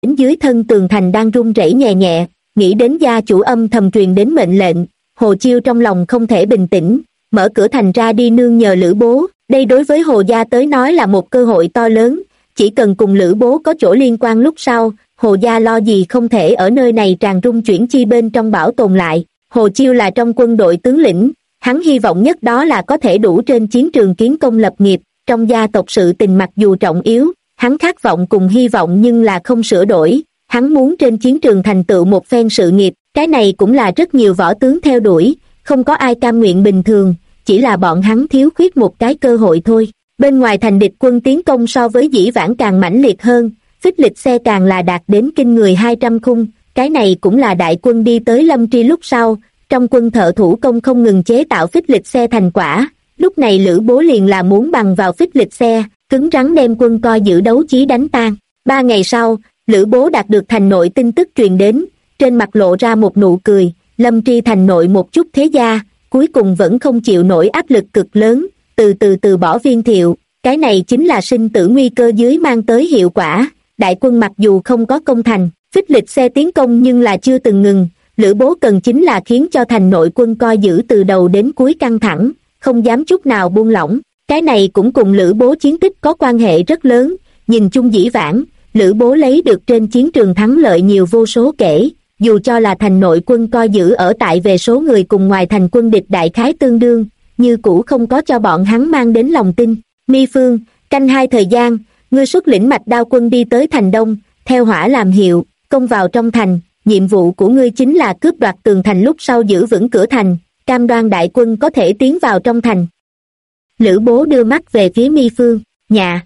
dưới thân tường thành đang run rẩy nhẹ nhẹ, nghĩ đến gia chủ âm thầm truyền đến mệnh lệnh, Hồ Chiêu trong lòng không thể bình tĩnh, mở cửa thành ra đi nương nhờ Lữ Bố. Đây đối với Hồ gia tới nói là một cơ hội to lớn, chỉ cần cùng Lữ Bố có chỗ liên quan lúc sau, Hồ gia lo gì không thể ở nơi này tràn rung chuyển chi bên trong bảo tồn lại. Hồ Chiêu là trong quân đội tướng lĩnh, hắn hy vọng nhất đó là có thể đủ trên chiến trường kiến công lập nghiệp. Trong gia tộc sự tình mặc dù trọng yếu, hắn khát vọng cùng hy vọng nhưng là không sửa đổi, hắn muốn trên chiến trường thành tựu một phen sự nghiệp, cái này cũng là rất nhiều võ tướng theo đuổi, không có ai cam nguyện bình thường, chỉ là bọn hắn thiếu khuyết một cái cơ hội thôi. Bên ngoài thành địch quân tiến công so với dĩ vãng càng mãnh liệt hơn, phích lịch xe càng là đạt đến kinh người 200 khung, cái này cũng là đại quân đi tới Lâm Tri lúc sau, trong quân thợ thủ công không ngừng chế tạo phích lịch xe thành quả. Lúc này Lữ Bố liền là muốn bằng vào phích lịch xe, cứng rắn đem quân coi giữ đấu chí đánh tan. 3 ngày sau, Lữ Bố đạt được thành nội tin tức truyền đến, trên mặt lộ ra một nụ cười. Lâm Tri thành nội một chút thế gia, cuối cùng vẫn không chịu nổi áp lực cực lớn, từ bỏ Viên Thiệu, cái này chính là sinh tử nguy cơ dưới mang tới hiệu quả. Đại quân mặc dù không có công thành, phích lịch xe tiến công nhưng là chưa từng ngừng, Lữ Bố cần chính là khiến cho thành nội quân coi giữ từ đầu đến cuối căng thẳng, không dám chút nào buông lỏng. Cái này cũng cùng Lữ Bố chiến tích có quan hệ rất lớn, nhìn chung dĩ vãng, Lữ Bố lấy được trên chiến trường thắng lợi nhiều vô số kể, dù cho là thành nội quân coi giữ ở tại về số người cùng ngoài thành quân địch đại khái tương đương, như cũ không có cho bọn hắn mang đến lòng tin. Mi Phương, canh 2 thời gian, ngươi xuất lĩnh mạch đao quân đi tới thành đông, theo hỏa làm hiệu, công vào trong thành, nhiệm vụ của ngươi chính là cướp đoạt tường thành lúc sau giữ vững cửa thành, cam đoan đại quân có thể tiến vào trong thành. Lữ Bố đưa mắt về phía Mi Phương, nhà.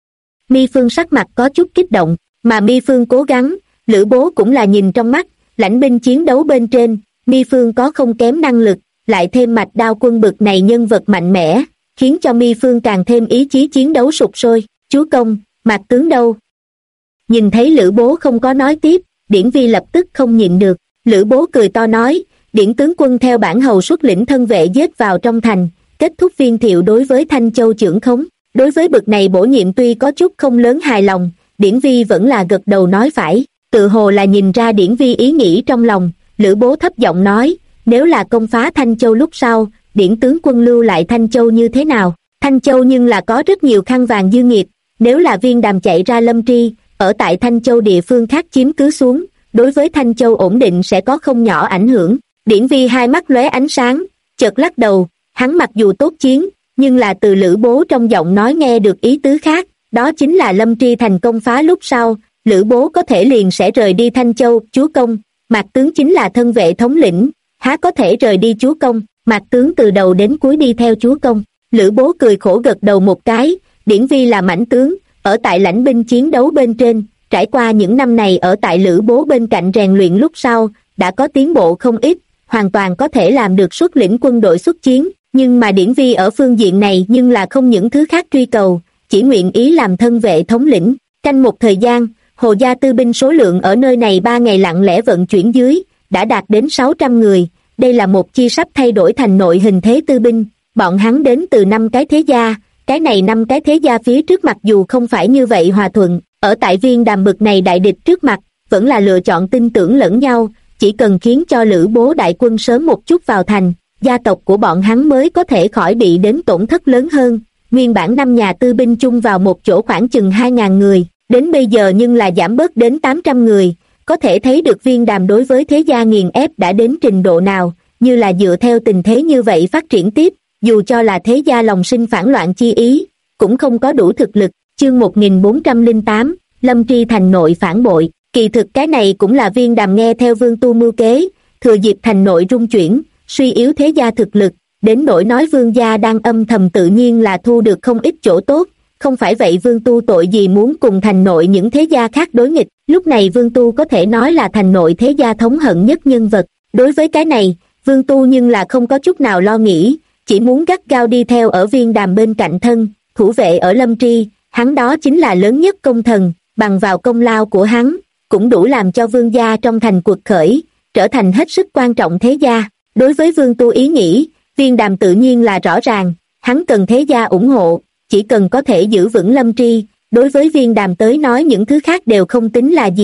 Mi Phương sắc mặt có chút kích động, mà Mi Phương cố gắng, Lữ Bố cũng là nhìn trong mắt, lãnh binh chiến đấu bên trên, Mi Phương có không kém năng lực, lại thêm mạch đao quân bực này nhân vật mạnh mẽ, khiến cho Mi Phương càng thêm ý chí chiến đấu sục sôi. Chúa công, Mạc tướng đâu? Nhìn thấy Lữ Bố không có nói tiếp, Điển Vi lập tức không nhịn được, Lữ Bố cười to nói, Điển tướng quân theo bản hầu xuất lĩnh thân vệ giết vào trong thành, kết thúc Viên Thiệu đối với Thanh Châu trưởng khống. Đối với bực này bổ nhiệm tuy có chút không lớn hài lòng, Điển Vi vẫn là gật đầu nói phải, tự hồ là nhìn ra Điển Vi ý nghĩ trong lòng. Lữ Bố thấp giọng nói, nếu là công phá Thanh Châu lúc sau, Điển tướng quân lưu lại Thanh Châu như thế nào? Thanh Châu nhưng là có rất nhiều khăn vàng dư nghiệp, nếu là Viên Đàm chạy ra Lâm Tri, ở tại Thanh Châu địa phương khác chiếm cứ xuống, đối với Thanh Châu ổn định sẽ có không nhỏ ảnh hưởng. Điển Vi hai mắt lóe ánh sáng, chợt lắc đầu, hắn mặc dù tốt chiến, nhưng là từ Lữ Bố trong giọng nói nghe được ý tứ khác, đó chính là Lâm Tri thành công phá lúc sau, Lữ Bố có thể liền sẽ rời đi Thanh Châu. Chúa công, Mạc tướng chính là thân vệ thống lĩnh, há có thể rời đi chúa công? Mạc tướng từ đầu đến cuối đi theo chúa công. Lữ Bố cười khổ gật đầu một cái, Điển Vi là mãnh tướng, ở tại lãnh binh chiến đấu bên trên, trải qua những năm này ở tại Lữ Bố bên cạnh rèn luyện lúc sau, đã có tiến bộ không ít, hoàn toàn có thể làm được xuất lĩnh quân đội xuất chiến, nhưng mà Điển Vi ở phương diện này nhưng là không những thứ khác truy cầu, chỉ nguyện ý làm thân vệ thống lĩnh. Canh một thời gian, Hồ gia tư binh số lượng ở nơi này 3 ngày lặng lẽ vận chuyển dưới, đã đạt đến 600 người, đây là một chi sắp thay đổi thành nội hình thế tư binh, bọn hắn đến từ 5 cái thế gia, cái này 5 cái thế gia phía trước mặc dù không phải như vậy hòa thuận, ở tại Viên Đàm bực này đại địch trước mặt, vẫn là lựa chọn tin tưởng lẫn nhau, chỉ cần khiến cho Lữ Bố đại quân sớm một chút vào thành, gia tộc của bọn hắn mới có thể khỏi bị đến tổn thất lớn hơn. Nguyên bản 5 nhà tư binh chung vào một chỗ khoảng chừng 2.000 người, đến bây giờ nhưng là giảm bớt đến 800 người, có thể thấy được Viên Đàm đối với thế gia nghiền ép đã đến trình độ nào, như là dựa theo tình thế như vậy phát triển tiếp, dù cho là thế gia lòng sinh phản loạn chi ý, cũng không có đủ thực lực. Chương 1408, Lâm Tri thành nội phản bội, kỳ thực cái này cũng là Viên Đàm nghe theo Vương Tu mưu kế, thừa dịp thành nội rung chuyển, suy yếu thế gia thực lực, đến nỗi nói Vương gia đang âm thầm tự nhiên là thu được không ít chỗ tốt, không phải vậy Vương Tu tội gì muốn cùng thành nội những thế gia khác đối nghịch. Lúc này Vương Tu có thể nói là thành nội thế gia thống hận nhất nhân vật, đối với cái này, Vương Tu nhưng là không có chút nào lo nghĩ, chỉ muốn gắt gao đi theo ở Viên Đàm bên cạnh thân, thủ vệ ở Lâm Tri, hắn đó chính là lớn nhất công thần, bằng vào công lao của hắn, cũng đủ làm cho Vương gia trong thành cuộc khởi, trở thành hết sức quan trọng thế gia. Đối với Vương Tu ý nghĩ, Viên Đàm tự nhiên là rõ ràng, hắn cần thế gia ủng hộ, chỉ cần có thể giữ vững Lâm Tri, đối với Viên Đàm tới nói những thứ khác đều không tính là gì,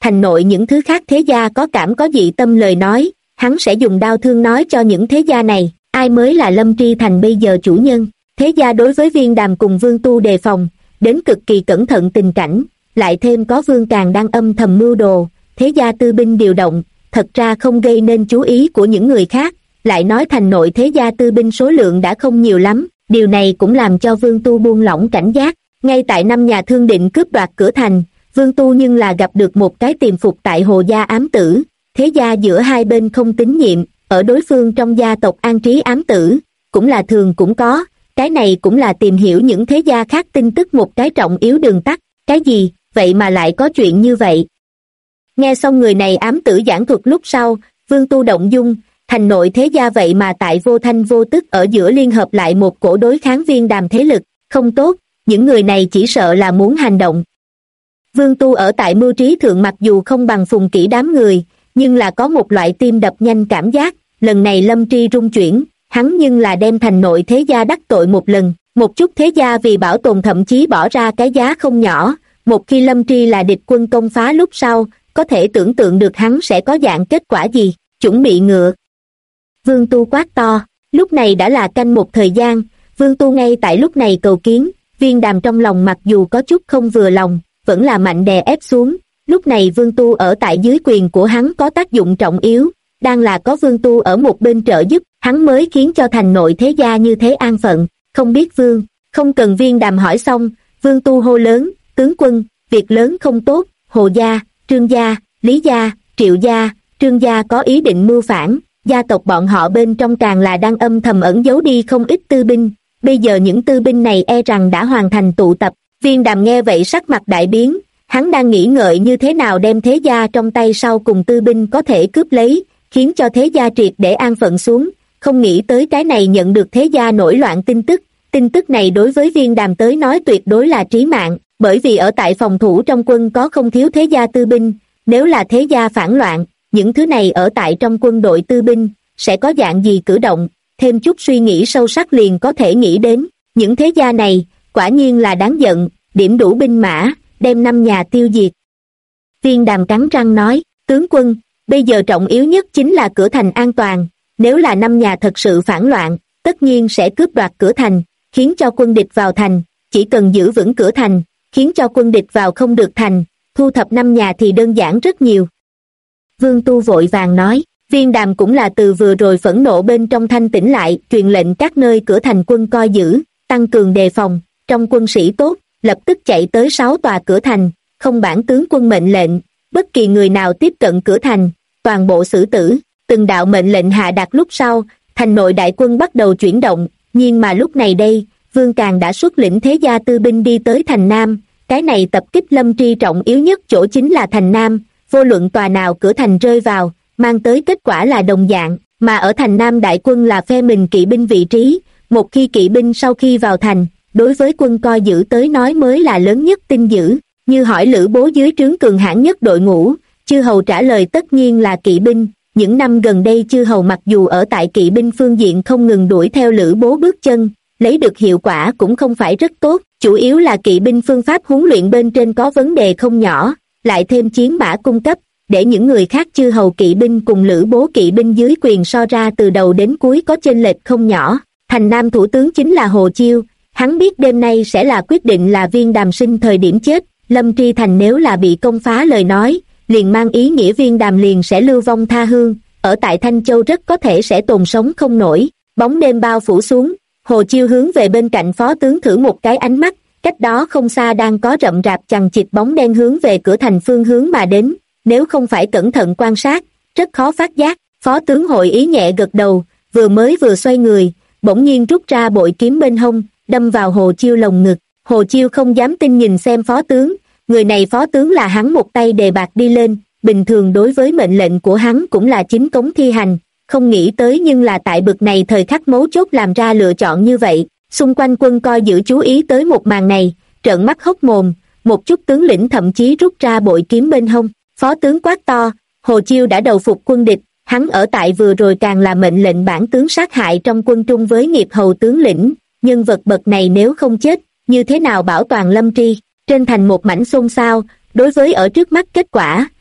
thành nội những thứ khác thế gia có cảm có dị tâm lời nói, hắn sẽ dùng đau thương nói cho những thế gia này, ai mới là Lâm Tri Thành bây giờ chủ nhân. Thế gia đối với Viên Đàm cùng Vương Tu đề phòng, đến cực kỳ cẩn thận tình cảnh, lại thêm có Vương Càng đang âm thầm mưu đồ, thế gia tư binh điều động, thật ra không gây nên chú ý của những người khác, lại nói thành nội thế gia tư binh số lượng đã không nhiều lắm, điều này cũng làm cho Vương Tu buông lỏng cảnh giác. Ngay tại năm nhà thương định cướp đoạt cửa thành, Vương Tu nhưng là gặp được một cái tiềm phục tại Hồ gia ám tử, thế gia giữa hai bên không tín nhiệm, ở đối phương trong gia tộc an trí ám tử, cũng là thường cũng có, cái này cũng là tìm hiểu những thế gia khác tin tức một cái trọng yếu đường tắt. Cái gì, vậy mà lại có chuyện như vậy? Nghe xong người này ám tử giảng thuật lúc sau, Vương Tu động dung, thành nội thế gia vậy mà tại vô thanh vô tức ở giữa liên hợp lại một cổ đối kháng Viên Đàm thế lực, không tốt, những người này chỉ sợ là muốn hành động. Vương Tu ở tại mưu trí thượng mặc dù không bằng Phùng Kỷ đám người, nhưng là có một loại tim đập nhanh cảm giác, lần này Lâm Tri rung chuyển, hắn nhưng là đem thành nội thế gia đắc tội một lần, một chút thế gia vì bảo tồn thậm chí bỏ ra cái giá không nhỏ, một khi Lâm Tri là địch quân công phá lúc sau, có thể tưởng tượng được hắn sẽ có dạng kết quả gì, chuẩn bị ngựa. Vương Tu quát to, lúc này đã là canh một thời gian, Vương Tu ngay tại lúc này cầu kiến, Viên Đàm trong lòng mặc dù có chút không vừa lòng, vẫn là mạnh đè ép xuống, lúc này Vương Tu ở tại dưới quyền của hắn có tác dụng trọng yếu, đang là có Vương Tu ở một bên trợ giúp, hắn mới khiến cho thành nội thế gia như thế an phận, không biết Vương, không cần Viên Đàm hỏi xong, Vương Tu hô lớn, tướng quân, việc lớn không tốt, Hồ gia, Trương gia, Lý gia, Triệu gia, Trương gia có ý định mưu phản, gia tộc bọn họ bên trong càng là đang âm thầm ẩn giấu đi không ít tư binh, bây giờ những tư binh này e rằng đã hoàn thành tụ tập. Viên Đàm nghe vậy sắc mặt đại biến, hắn đang nghĩ ngợi như thế nào đem thế gia trong tay sau cùng tư binh có thể cướp lấy, khiến cho thế gia triệt để an phận xuống, không nghĩ tới cái này nhận được thế gia nổi loạn tin tức này đối với Viên Đàm tới nói tuyệt đối là trí mạng, bởi vì ở tại phòng thủ trong quân có không thiếu thế gia tư binh, nếu là thế gia phản loạn, những thứ này ở tại trong quân đội tư binh, sẽ có dạng gì cử động, thêm chút suy nghĩ sâu sắc liền có thể nghĩ đến, những thế gia này, quả nhiên là đáng giận, điểm đủ binh mã, đem 5 nhà tiêu diệt. Viên Đàm cắn răng nói, tướng quân, bây giờ trọng yếu nhất chính là cửa thành an toàn, nếu là 5 nhà thật sự phản loạn, tất nhiên sẽ cướp đoạt cửa thành, khiến cho quân địch vào thành, chỉ cần giữ vững cửa thành, khiến cho quân địch vào không được thành, thu thập 5 nhà thì đơn giản rất nhiều. Vương Tu vội vàng nói, Viên Đàm cũng là từ vừa rồi phẫn nộ bên trong thanh tỉnh lại, truyền lệnh các nơi cửa thành quân coi giữ, tăng cường đề phòng, trong quân sĩ tốt, lập tức chạy tới 6 tòa cửa thành, không bản tướng quân mệnh lệnh, bất kỳ người nào tiếp cận cửa thành, toàn bộ xử tử, từng đạo mệnh lệnh hạ đạt lúc sau, thành nội đại quân bắt đầu chuyển động, nhưng mà lúc này đây, Vương Càng đã xuất lĩnh thế gia tư binh đi tới thành Nam, cái này tập kích Lâm Tri trọng yếu nhất chỗ chính là thành Nam, vô luận tòa nào cửa thành rơi vào, mang tới kết quả là đồng dạng, mà ở thành Nam đại quân là phe mình kỵ binh vị trí, một khi kỵ binh sau khi vào thành, đối với quân coi giữ tới nói mới là lớn nhất tin dữ, như hỏi Lữ Bố dưới trướng cường hãn nhất đội ngũ, chư hầu trả lời tất nhiên là kỵ binh, những năm gần đây chư hầu mặc dù ở tại kỵ binh phương diện không ngừng đuổi theo Lữ Bố bước chân, lấy được hiệu quả cũng không phải rất tốt, chủ yếu là kỵ binh phương pháp huấn luyện bên trên có vấn đề không nhỏ, lại thêm chiến mã cung cấp, để những người khác chư hầu kỵ binh cùng Lữ Bố kỵ binh dưới quyền so ra từ đầu đến cuối có chênh lệch không nhỏ. Thành Nam thủ tướng chính là Hồ Chiêu, hắn biết đêm nay sẽ là quyết định là Viên Đàm sinh thời điểm chết, Lâm Tri Thành nếu là bị công phá lời nói, liền mang ý nghĩa Viên Đàm liền sẽ lưu vong tha hương, ở tại Thanh Châu rất có thể sẽ tồn sống không nổi. Bóng đêm bao phủ xuống, Hồ Chiêu hướng về bên cạnh phó tướng thử một cái ánh mắt, cách đó không xa đang có rậm rạp chằng chịt bóng đen hướng về cửa thành phương hướng mà đến, nếu không phải cẩn thận quan sát, rất khó phát giác. Phó tướng hội ý nhẹ gật đầu, vừa xoay người, bỗng nhiên rút ra bội kiếm bên hông, đâm vào Hồ Chiêu lồng ngực. Hồ Chiêu không dám tin nhìn xem phó tướng, người này phó tướng là hắn một tay đề bạt đi lên, bình thường đối với mệnh lệnh của hắn cũng là chính cống thi hành, không nghĩ tới nhưng là tại bực này thời khắc mấu chốt làm ra lựa chọn như vậy. Xung quanh quân coi giữ chú ý tới một màn này, trợn mắt hốc mồm, một chút tướng lĩnh thậm chí rút ra bội kiếm bên hông. Phó tướng quát to, Hồ Chiêu đã đầu phục quân địch, hắn ở tại vừa rồi càng là mệnh lệnh bản tướng sát hại trong quân trung với nghiệp hầu tướng lĩnh, nhân vật bậc này nếu không chết, như thế nào bảo toàn Lâm Tri. Trên thành một mảnh xôn xao, đối với ở trước mắt kết quả,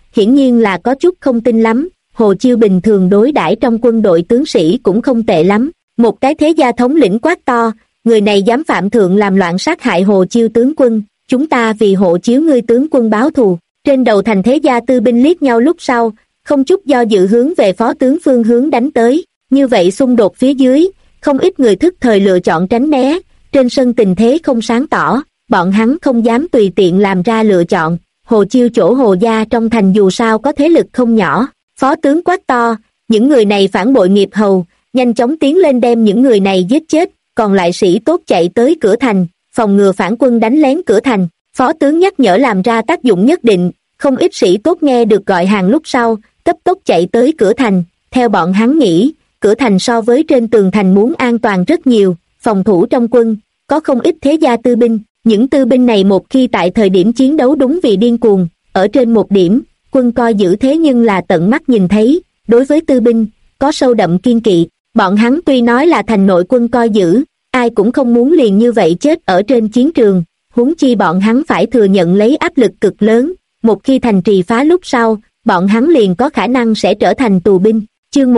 hiển nhiên là có chút không tin lắm. Hồ Chiêu bình thường đối đãi trong quân đội tướng sĩ cũng không tệ lắm. Một cái thế gia thống lĩnh quát to, người này dám phạm thượng làm loạn sát hại Hồ Chiêu tướng quân, chúng ta vì hộ chiếu ngươi tướng quân báo thù. Trên đầu thành thế gia tư binh liếc nhau lúc sau, không chút do dự hướng về phó tướng phương hướng đánh tới. Như vậy xung đột phía dưới, không ít người thức thời lựa chọn tránh né. Trên sân tình thế không sáng tỏ, bọn hắn không dám tùy tiện làm ra lựa chọn. Hồ Chiêu chỗ Hồ gia trong thành dù sao có thế lực không nhỏ. Phó tướng quát to, những người này phản bội nghiệp hầu, nhanh chóng tiến lên đem những người này giết chết, còn lại sĩ tốt chạy tới cửa thành, phòng ngừa phản quân đánh lén cửa thành. Phó tướng nhắc nhở làm ra tác dụng nhất định, không ít sĩ tốt nghe được gọi hàng lúc sau, cấp tốc chạy tới cửa thành. Theo bọn hắn nghĩ, cửa thành so với trên tường thành muốn an toàn rất nhiều, phòng thủ trong quân, có không ít thế gia tư binh. Những tư binh này một khi tại thời điểm chiến đấu đúng vì điên cuồng, ở trên một điểm, quân coi giữ thế nhưng là tận mắt nhìn thấy, đối với tư binh, có sâu đậm kiên kỵ. Bọn hắn tuy nói là thành nội quân coi giữ, ai cũng không muốn liền như vậy chết ở trên chiến trường, huống chi bọn hắn phải thừa nhận lấy áp lực cực lớn, một khi thành trì phá lúc sau, bọn hắn liền có khả năng sẽ trở thành tù binh. Chương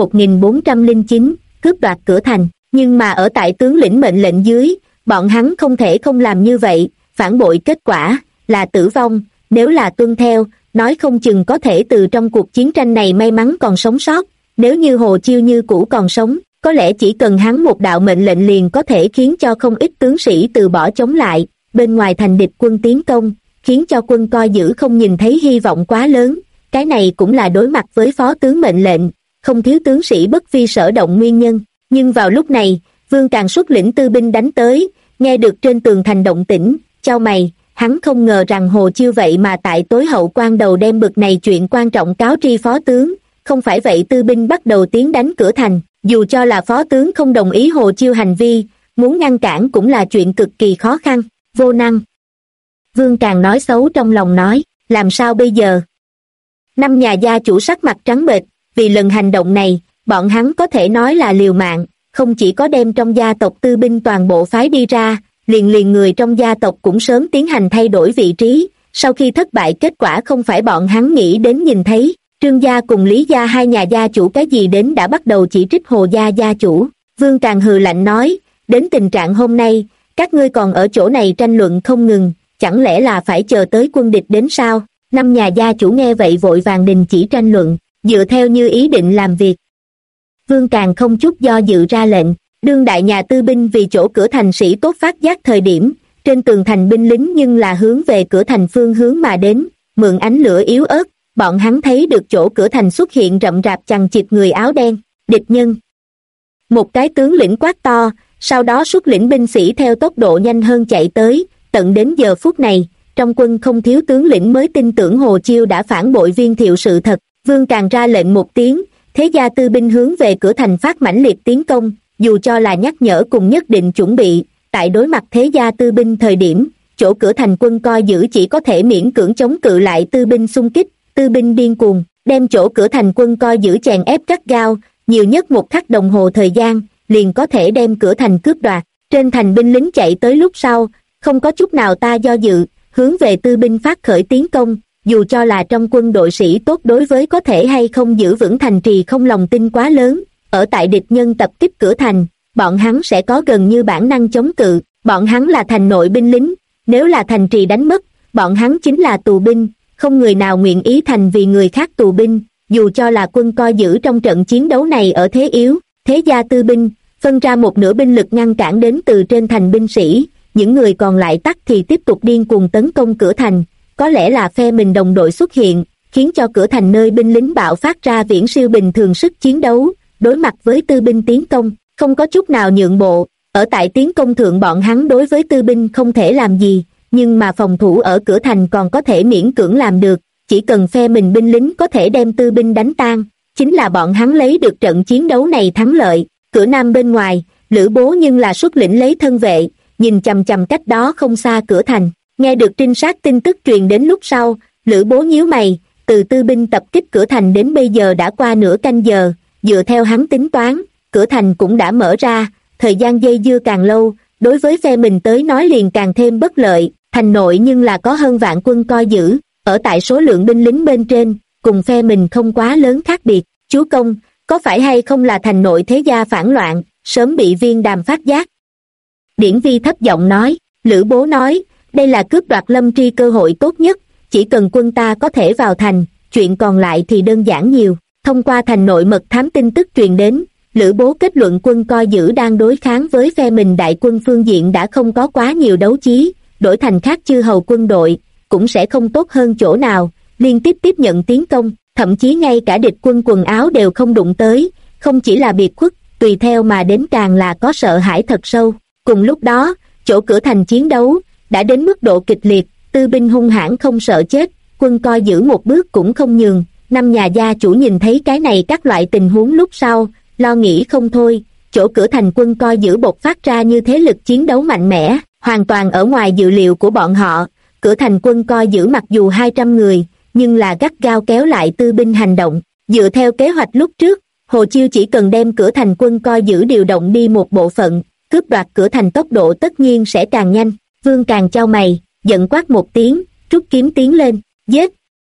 1409, cướp đoạt cửa thành, nhưng mà ở tại tướng lĩnh mệnh lệnh dưới, bọn hắn không thể không làm như vậy, phản bội kết quả là tử vong, nếu là tuân theo, nói không chừng có thể từ trong cuộc chiến tranh này may mắn còn sống sót. Nếu như Hồ Chiêu như cũ còn sống, có lẽ chỉ cần hắn một đạo mệnh lệnh liền có thể khiến cho không ít tướng sĩ từ bỏ chống lại. Bên ngoài thành địch quân tiến công, khiến cho quân coi giữ không nhìn thấy hy vọng quá lớn. Cái này cũng là đối mặt với phó tướng mệnh lệnh, không thiếu tướng sĩ bất vi sở động nguyên nhân. Nhưng vào lúc này, Vương Càng xuất lĩnh tư binh đánh tới, nghe được trên tường thành động tĩnh, chau mày, hắn không ngờ rằng Hồ Chiêu vậy mà tại tối hậu quan đầu đem bực này chuyện quan trọng cáo tri phó tướng. Không phải vậy tư binh bắt đầu tiến đánh cửa thành, dù cho là phó tướng không đồng ý Hồ Chiêu hành vi, muốn ngăn cản cũng là chuyện cực kỳ khó khăn, vô năng. Vương Càng nói xấu trong lòng nói, làm sao bây giờ? Năm nhà gia chủ sắc mặt trắng bệch, vì lần hành động này, bọn hắn có thể nói là liều mạng, không chỉ có đem trong gia tộc tư binh toàn bộ phái đi ra, liền người trong gia tộc cũng sớm tiến hành thay đổi vị trí, sau khi thất bại kết quả không phải bọn hắn nghĩ đến nhìn thấy. Trương gia cùng Lý gia hai nhà gia chủ cái gì đến đã bắt đầu chỉ trích Hồ gia gia chủ. Vương Càng hừ lạnh nói, đến tình trạng hôm nay, các ngươi còn ở chỗ này tranh luận không ngừng, chẳng lẽ là phải chờ tới quân địch đến sao? Năm nhà gia chủ nghe vậy vội vàng đình chỉ tranh luận, dựa theo như ý định làm việc. Vương Càng không chút do dự ra lệnh, đương đại nhà tư binh vì chỗ cửa thành sĩ tốt phát giác thời điểm, trên tường thành binh lính nhưng là hướng về cửa thành phương hướng mà đến, mượn ánh lửa yếu ớt. Bọn hắn thấy được chỗ cửa thành xuất hiện rậm rạp chằng chịt người áo đen, địch nhân. Một cái tướng lĩnh quát to, sau đó xuất lĩnh binh sĩ theo tốc độ nhanh hơn chạy tới, tận đến giờ phút này, trong quân không thiếu tướng lĩnh mới tin tưởng Hồ Chiêu đã phản bội Viên Thiệu sự thật. Vương Càng ra lệnh một tiếng, thế gia tư binh hướng về cửa thành phát mãnh liệt tiến công, dù cho là nhắc nhở cùng nhất định chuẩn bị, tại đối mặt thế gia tư binh thời điểm, chỗ cửa thành quân coi giữ chỉ có thể miễn cưỡng chống cự lại tư binh xung kích. Tư binh điên cuồng, đem chỗ cửa thành quân coi giữ chèn ép gắt gao, nhiều nhất một khắc đồng hồ thời gian, liền có thể đem cửa thành cướp đoạt. Trên thành binh lính chạy tới lúc sau, không có chút nào ta do dự, hướng về tư binh phát khởi tiến công, dù cho là trong quân đội sĩ tốt đối với có thể hay không giữ vững thành trì không lòng tin quá lớn, ở tại địch nhân tập kích cửa thành, bọn hắn sẽ có gần như bản năng chống cự, bọn hắn là thành nội binh lính, nếu là thành trì đánh mất, bọn hắn chính là tù binh. Không người nào nguyện ý thành vì người khác tù binh, dù cho là quân coi giữ trong trận chiến đấu này ở thế yếu. Thế gia tư binh, phân ra một nửa binh lực ngăn cản đến từ trên thành binh sĩ, những người còn lại tắc thì tiếp tục điên cuồng tấn công cửa thành. Có lẽ là phe mình đồng đội xuất hiện, khiến cho cửa thành nơi binh lính bạo phát ra viễn siêu bình thường sức chiến đấu, đối mặt với tư binh tiến công, không có chút nào nhượng bộ. Ở tại tiến công thượng bọn hắn đối với tư binh không thể làm gì, nhưng mà phòng thủ ở cửa thành còn có thể miễn cưỡng làm được, chỉ cần phe mình binh lính có thể đem tư binh đánh tan, chính là bọn hắn lấy được trận chiến đấu này thắng lợi. Cửa nam bên ngoài, Lữ Bố nhưng là xuất lĩnh lấy thân vệ, nhìn chằm chằm cách đó không xa cửa thành, nghe được trinh sát tin tức truyền đến lúc sau, Lữ Bố nhíu mày, từ tư binh tập kích cửa thành đến bây giờ đã qua nửa canh giờ, dựa theo hắn tính toán, cửa thành cũng đã mở ra, thời gian dây dưa càng lâu, đối với phe mình tới nói liền càng thêm bất lợi. Thành nội nhưng là có hơn vạn quân coi giữ, ở tại số lượng binh lính bên trên, cùng phe mình không quá lớn khác biệt. Chúa công, có phải hay không là thành nội thế gia phản loạn, sớm bị Viên Đàm phát giác? Điển Vi thấp giọng nói. Lữ Bố nói, đây là cướp đoạt Lâm Tri cơ hội tốt nhất, chỉ cần quân ta có thể vào thành, chuyện còn lại thì đơn giản nhiều. Thông qua thành nội mật thám tin tức truyền đến, Lữ Bố kết luận quân coi giữ đang đối kháng với phe mình đại quân phương diện đã không có quá nhiều đấu chí, đổi thành khác chư hầu quân đội, cũng sẽ không tốt hơn chỗ nào, liên tiếp tiếp nhận tiến công, thậm chí ngay cả địch quân quần áo đều không đụng tới, không chỉ là biệt khuất, tùy theo mà đến càng là có sợ hãi thật sâu. Cùng lúc đó, chỗ cửa thành chiến đấu đã đến mức độ kịch liệt, tư binh hung hãn không sợ chết, quân coi giữ một bước cũng không nhường. Năm nhà gia chủ nhìn thấy cái này các loại tình huống lúc sau, lo nghĩ không thôi, chỗ cửa thành quân coi giữ bộc phát ra như thế lực chiến đấu mạnh mẽ, hoàn toàn ở ngoài dự liệu của bọn họ. Cửa thành quân coi giữ mặc dù 200 người, nhưng là gắt gao kéo lại tư binh hành động. Dựa theo kế hoạch lúc trước, Hồ Chiêu chỉ cần đem cửa thành quân coi giữ điều động đi một bộ phận, cướp đoạt cửa thành tốc độ tất nhiên sẽ càng nhanh. Vương Càng chau mày, giận quát một tiếng, rút kiếm tiến lên, giết.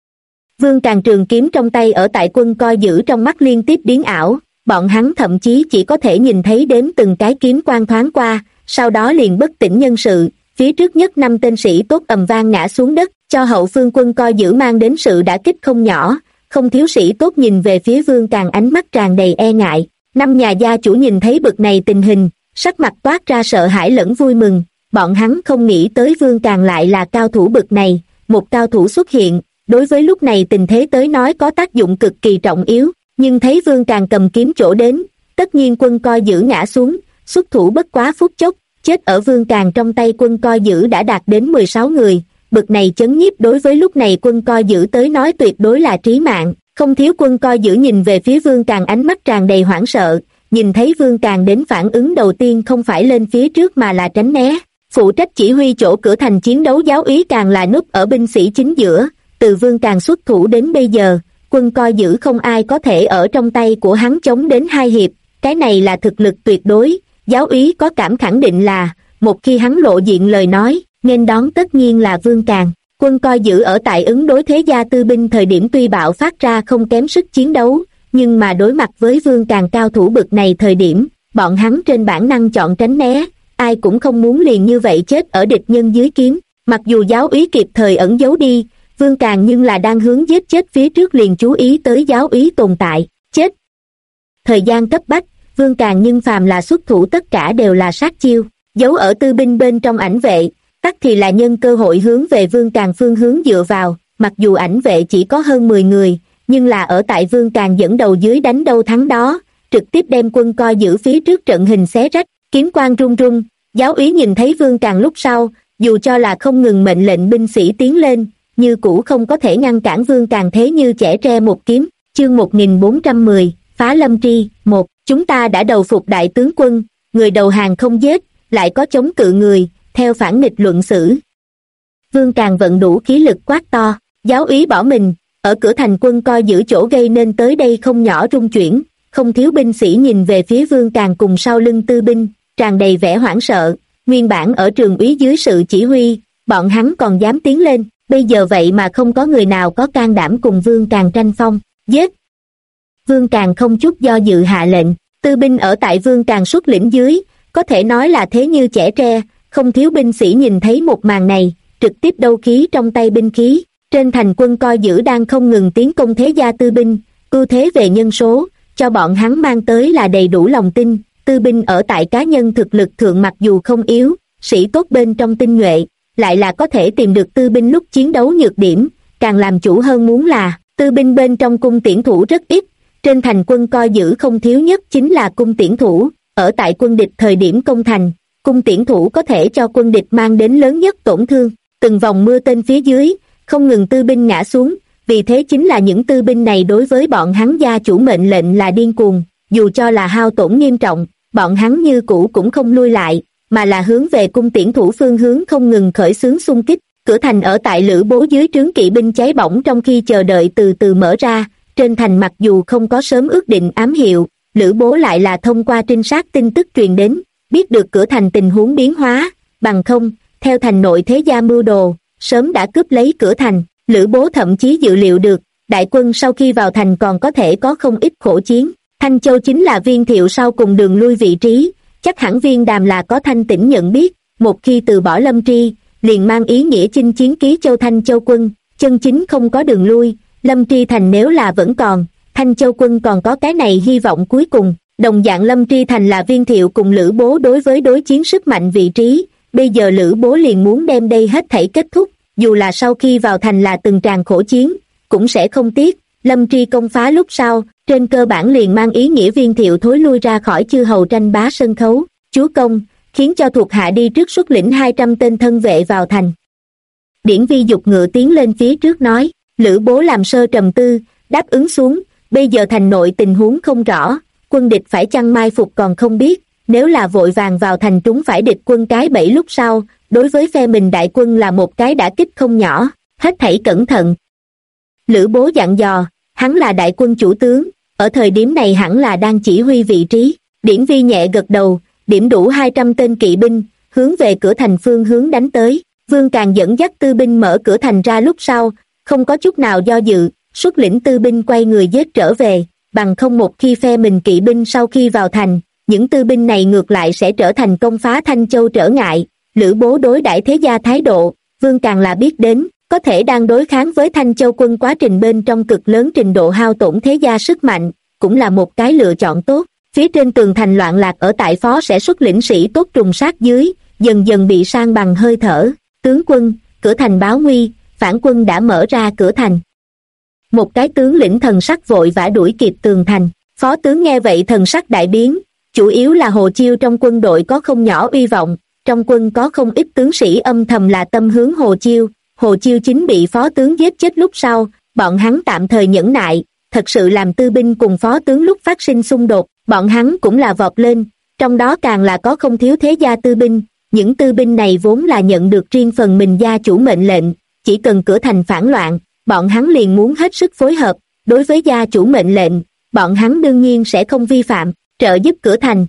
Vương Càng trường kiếm trong tay ở tại quân coi giữ trong mắt liên tiếp biến ảo, bọn hắn thậm chí chỉ có thể nhìn thấy đếm từng cái kiếm quang thoáng qua, sau đó liền bất tỉnh nhân sự, phía trước nhất 5 tên sĩ tốt ầm vang ngã xuống đất, cho hậu phương quân coi giữ mang đến sự đả kích không nhỏ, không thiếu sĩ tốt nhìn về phía Vương Càng ánh mắt tràn đầy e ngại. 5 nhà gia chủ nhìn thấy bực này tình hình, sắc mặt toát ra sợ hãi lẫn vui mừng, bọn hắn không nghĩ tới Vương Càng lại là cao thủ bực này, một cao thủ xuất hiện, đối với lúc này tình thế tới nói có tác dụng cực kỳ trọng yếu, nhưng thấy Vương Càng cầm kiếm chỗ đến, tất nhiên quân coi giữ ngã xuống, xuất thủ bất quá phút chốc, chết ở Vương Càng trong tay quân coi giữ đã đạt đến 16 người, bực này chấn nhiếp đối với lúc này quân coi giữ tới nói tuyệt đối là trí mạng, không thiếu quân coi giữ nhìn về phía Vương Càng ánh mắt tràn đầy hoảng sợ, nhìn thấy Vương Càng đến phản ứng đầu tiên không phải lên phía trước mà là tránh né. Phụ trách chỉ huy chỗ cửa thành chiến đấu giáo úy càng là núp ở binh sĩ chính giữa, từ Vương Càng xuất thủ đến bây giờ, quân coi giữ không ai có thể ở trong tay của hắn chống đến 2 hiệp, cái này là thực lực tuyệt đối, giáo úy có cảm khẳng định là, một khi hắn lộ diện lời nói, nghênh đón tất nhiên là Vương Càng. Quân coi giữ ở tại ứng đối thế gia tư binh thời điểm tuy bạo phát ra không kém sức chiến đấu, nhưng mà đối mặt với Vương Càng cao thủ bực này thời điểm, bọn hắn trên bản năng chọn tránh né, ai cũng không muốn liền như vậy chết ở địch nhân dưới kiếm. Mặc dù giáo úy kịp thời ẩn giấu đi, Vương Càng nhưng là đang hướng giết chết phía trước liền chú ý tới giáo úy tồn tại, chết. Thời gian cấp bách, Vương Càng nhưng phàm là xuất thủ tất cả đều là sát chiêu, giấu ở tư binh bên trong ảnh vệ, tắc thì là nhân cơ hội hướng về Vương Càng phương hướng dựa vào, mặc dù ảnh vệ chỉ có hơn 10 người, nhưng là ở tại Vương Càng dẫn đầu dưới đánh đâu thắng đó, trực tiếp đem quân coi giữ phía trước trận hình xé rách, kiếm quang rung rung, giáo úy nhìn thấy Vương Càng lúc sau, dù cho là không ngừng mệnh lệnh binh sĩ tiến lên, như cũ không có thể ngăn cản Vương Càng thế như chẻ tre một kiếm. Chương 1410, Phá Lâm Tri. 1. Chúng ta đã đầu phục đại tướng quân, người đầu hàng không giết, lại có chống cự người, theo phản nghịch luận xử. Vương Càng vận đủ khí lực quát to, giáo úy bỏ mình, ở cửa thành quân coi giữ chỗ gây nên tới đây không nhỏ rung chuyển, không thiếu binh sĩ nhìn về phía Vương Càng cùng sau lưng tư binh, tràn đầy vẻ hoảng sợ, nguyên bản ở trường úy dưới sự chỉ huy, bọn hắn còn dám tiến lên, bây giờ vậy mà không có người nào có can đảm cùng Vương Càng tranh phong, giết. Vương Càng không chút do dự hạ lệnh, tư binh ở tại Vương Càng xuất lĩnh dưới, có thể nói là thế như chẻ tre, không thiếu binh sĩ nhìn thấy một màn này, trực tiếp đấu khí trong tay binh khí, trên thành quân coi giữ đang không ngừng tiến công thế gia tư binh, ưu thế về nhân số, cho bọn hắn mang tới là đầy đủ lòng tin, tư binh ở tại cá nhân thực lực thượng mặc dù không yếu, sĩ tốt bên trong tinh nhuệ, lại là có thể tìm được tư binh lúc chiến đấu nhược điểm, càng làm chủ hơn muốn là, tư binh bên trong cung tiễn thủ rất ít, trên thành quân coi giữ không thiếu nhất chính là cung tiễn thủ, ở tại quân địch thời điểm công thành, cung tiễn thủ có thể cho quân địch mang đến lớn nhất tổn thương, từng vòng mưa tên phía dưới, không ngừng tư binh ngã xuống, vì thế chính là những tư binh này đối với bọn hắn gia chủ mệnh lệnh là điên cuồng, dù cho là hao tổn nghiêm trọng, bọn hắn như cũ cũng không lui lại, mà là hướng về cung tiễn thủ phương hướng không ngừng khởi xướng xung kích. Cửa thành ở tại Lữ Bố dưới trướng kỵ binh cháy bỏng trong khi chờ đợi từ từ mở ra, trên thành mặc dù không có sớm ước định ám hiệu, Lữ Bố lại là thông qua trinh sát tin tức truyền đến, biết được cửa thành tình huống biến hóa, bằng không, theo thành nội thế gia mưu đồ, sớm đã cướp lấy cửa thành. Lữ Bố thậm chí dự liệu được, đại quân sau khi vào thành còn có thể có không ít khổ chiến. Thanh Châu chính là Viên Thiệu sau cùng đường lui vị trí, chắc hẳn Viên Đàm là có thanh tĩnh nhận biết, một khi từ bỏ Lâm Tri, liền mang ý nghĩa chinh chiến Ký Châu Thanh Châu quân, chân chính không có đường lui. Lâm Tri thành nếu là vẫn còn, Thanh Châu quân còn có cái này hy vọng cuối cùng. Đồng dạng Lâm Tri thành là Viên Thiệu cùng Lữ Bố đối chiến sức mạnh vị trí, bây giờ Lữ Bố liền muốn đem đây hết thảy kết thúc, dù là sau khi vào thành là từng tràng khổ chiến, cũng sẽ không tiếc. Lâm Tri công phá lúc sau, trên cơ bản liền mang ý nghĩa Viên Thiệu thối lui ra khỏi chư hầu tranh bá sân khấu. Chúa công, khiến cho thuộc hạ đi trước xuất lĩnh 200 tên thân vệ vào thành. Điển Vi dục ngựa tiến lên phía trước nói. Lữ Bố làm sơ trầm tư, đáp ứng xuống. Bây giờ thành nội tình huống không rõ, quân địch phải chăng mai phục còn không biết, nếu là vội vàng vào thành trúng phải địch quân cái bẫy lúc sau, đối với phe mình đại quân là một cái đả kích không nhỏ, hết thảy cẩn thận. Lữ Bố dặn dò, hắn là đại quân chủ tướng, ở thời điểm này hẳn là đang chỉ huy vị trí. Điển Vi nhẹ gật đầu, điểm đủ 200 tên kỵ binh, hướng về cửa thành phương hướng đánh tới. Vương Càng dẫn dắt tư binh mở cửa thành ra lúc sau, không có chút nào do dự, xuất lĩnh tư binh quay người giết trở về, bằng không một khi phe mình kỵ binh sau khi vào thành, những tư binh này ngược lại sẽ trở thành công phá Thanh Châu trở ngại. Lữ Bố đối đãi thế gia thái độ, Vương Càng là biết đến, có thể đang đối kháng với Thanh Châu quân quá trình bên trong cực lớn trình độ hao tổn thế gia sức mạnh, cũng là một cái lựa chọn tốt. Phía trên tường thành loạn lạc ở tại phó sẽ xuất lĩnh sĩ tốt trùng sát dưới, dần dần bị san bằng hơi thở. Tướng quân, cửa thành báo nguy, phản quân đã mở ra cửa thành. Một cái tướng lĩnh thần sắc vội vã đuổi kịp tường thành. Phó tướng nghe vậy thần sắc đại biến, chủ yếu là Hồ Chiêu trong quân đội có không nhỏ uy vọng, trong quân có không ít tướng sĩ âm thầm là tâm hướng Hồ Chiêu. Hồ Chiêu chính bị phó tướng giết chết lúc sau, bọn hắn tạm thời nhẫn nại, thật sự làm tư binh cùng phó tướng lúc phát sinh xung đột, bọn hắn cũng là vọt lên, trong đó càng là có không thiếu thế gia tư binh. Những tư binh này vốn là nhận được riêng phần mình gia chủ mệnh lệnh, chỉ cần cửa thành phản loạn, bọn hắn liền muốn hết sức phối hợp. Đối với gia chủ mệnh lệnh, bọn hắn đương nhiên sẽ không vi phạm, trợ giúp cửa thành.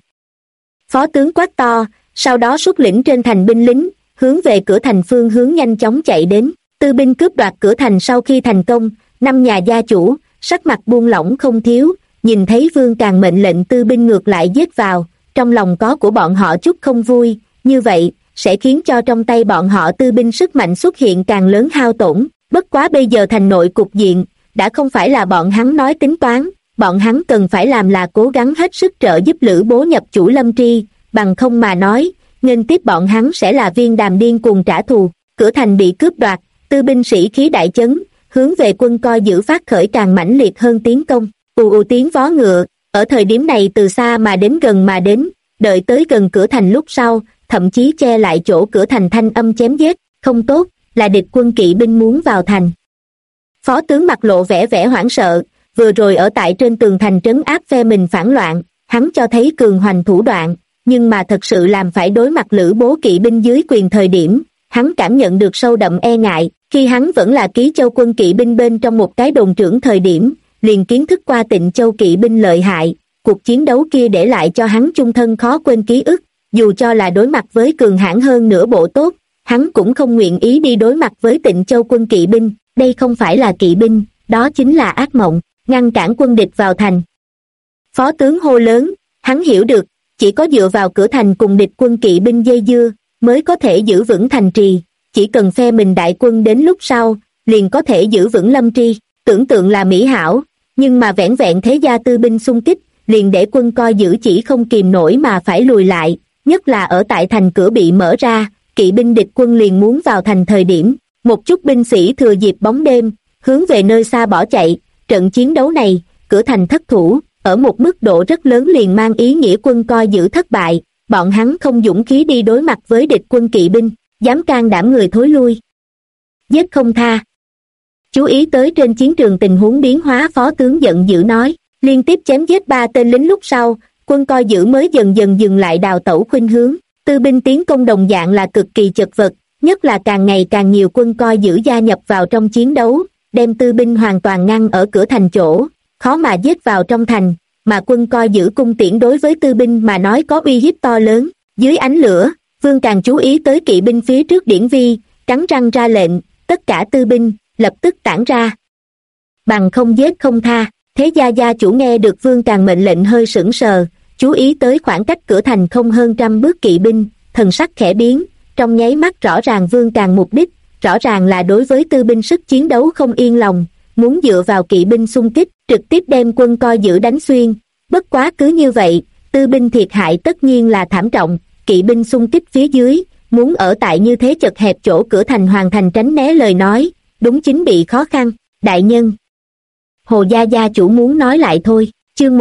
Phó tướng quát to, sau đó xuất lĩnh trên thành binh lính, hướng về cửa thành phương hướng nhanh chóng chạy đến. Tư binh cướp đoạt cửa thành sau khi thành công, 5 nhà gia chủ, sắc mặt buông lỏng không thiếu, nhìn thấy Vương Càng mệnh lệnh tư binh ngược lại giết vào, trong lòng có của bọn họ chút không vui, như vậy, sẽ khiến cho trong tay bọn họ tư binh sức mạnh xuất hiện càng lớn hao tổn. Bất quá bây giờ thành nội cục diện, đã không phải là bọn hắn nói tính toán, bọn hắn cần phải làm là cố gắng hết sức trợ giúp Lữ Bố nhập chủ Lâm Tri, bằng không mà nói, nghênh tiếp bọn hắn sẽ là Viên Đàm điên cuồng trả thù. Cửa thành bị cướp đoạt, tư binh sĩ khí đại chấn, hướng về quân coi giữ phát khởi càng mãnh liệt hơn tiến công. Ù ù tiếng vó ngựa, ở thời điểm này từ xa mà đến gần mà đến, đợi tới gần cửa thành lúc sau, thậm chí che lại chỗ cửa thành thanh âm chém giết, không tốt, là địch quân kỵ binh muốn vào thành. Phó tướng mặt lộ vẻ hoảng sợ, vừa rồi ở tại trên tường thành trấn áp phe mình phản loạn, hắn cho thấy cường hoành thủ đoạn, nhưng mà thật sự làm phải đối mặt Lữ Bố kỵ binh dưới quyền thời điểm, hắn cảm nhận được sâu đậm e ngại. Khi hắn vẫn là Ký Châu quân kỵ binh bên trong một cái đồn trưởng thời điểm, liền kiến thức qua Tịnh Châu kỵ binh lợi hại, cuộc chiến đấu kia để lại cho hắn chung thân khó quên ký ức, dù cho là đối mặt với cường hãn hơn nửa bộ tốt, hắn cũng không nguyện ý đi đối mặt với Tịnh Châu quân kỵ binh, đây không phải là kỵ binh, đó chính là ác mộng, ngăn cản quân địch vào thành. Phó tướng hô lớn, hắn hiểu được, chỉ có dựa vào cửa thành cùng địch quân kỵ binh dây dưa, mới có thể giữ vững thành trì, chỉ cần phe mình đại quân đến lúc sau, liền có thể giữ vững Lâm Tri. Tưởng tượng là mỹ hảo, nhưng mà vẻn vẹn thế gia tư binh xung kích, liền để quân coi giữ chỉ không kìm nổi mà phải lùi lại, nhất là ở tại thành cửa bị mở ra, kỵ binh địch quân liền muốn vào thành thời điểm, một chút binh sĩ thừa dịp bóng đêm, hướng về nơi xa bỏ chạy. Trận chiến đấu này, cửa thành thất thủ, ở một mức độ rất lớn liền mang ý nghĩa quân coi giữ thất bại, bọn hắn không dũng khí đi đối mặt với địch quân kỵ binh, dám can đảm người thối lui. Giết không tha. Chú ý tới trên chiến trường tình huống biến hóa, phó tướng giận dữ nói, liên tiếp chém giết 3 tên lính lúc sau, quân coi giữ mới dần dần dừng lại đào tẩu khuynh hướng. Tư binh tiến công đồng dạng là cực kỳ chật vật, nhất là càng ngày càng nhiều quân coi giữ gia nhập vào trong chiến đấu, đem tư binh hoàn toàn ngăn ở cửa thành chỗ, khó mà giết vào trong thành, mà quân coi giữ cung tiễn đối với tư binh mà nói có uy hiếp to lớn. Dưới ánh lửa, Vương Càng chú ý tới kỵ binh phía trước Điển Vi, cắn răng ra lệnh, tất cả tư binh lập tức tản ra. bằng không giết không tha. Thế gia chủ nghe được Vương Càng mệnh lệnh hơi sững sờ, chú ý tới khoảng cách cửa thành không hơn 100 bước kỵ binh, thần sắc khẽ biến, trong nháy mắt rõ ràng Vương Càng mục đích, rõ ràng là đối với tư binh sức chiến đấu không yên lòng, muốn dựa vào kỵ binh xung kích, trực tiếp đem quân coi giữ đánh xuyên. Bất quá cứ như vậy, tư binh thiệt hại tất nhiên là thảm trọng, kỵ binh xung kích phía dưới, muốn ở tại như thế chật hẹp chỗ cửa thành hoàn thành tránh né lời nói, đúng chính bị khó khăn. Đại nhân, Hồ gia chủ muốn nói lại thôi. Chương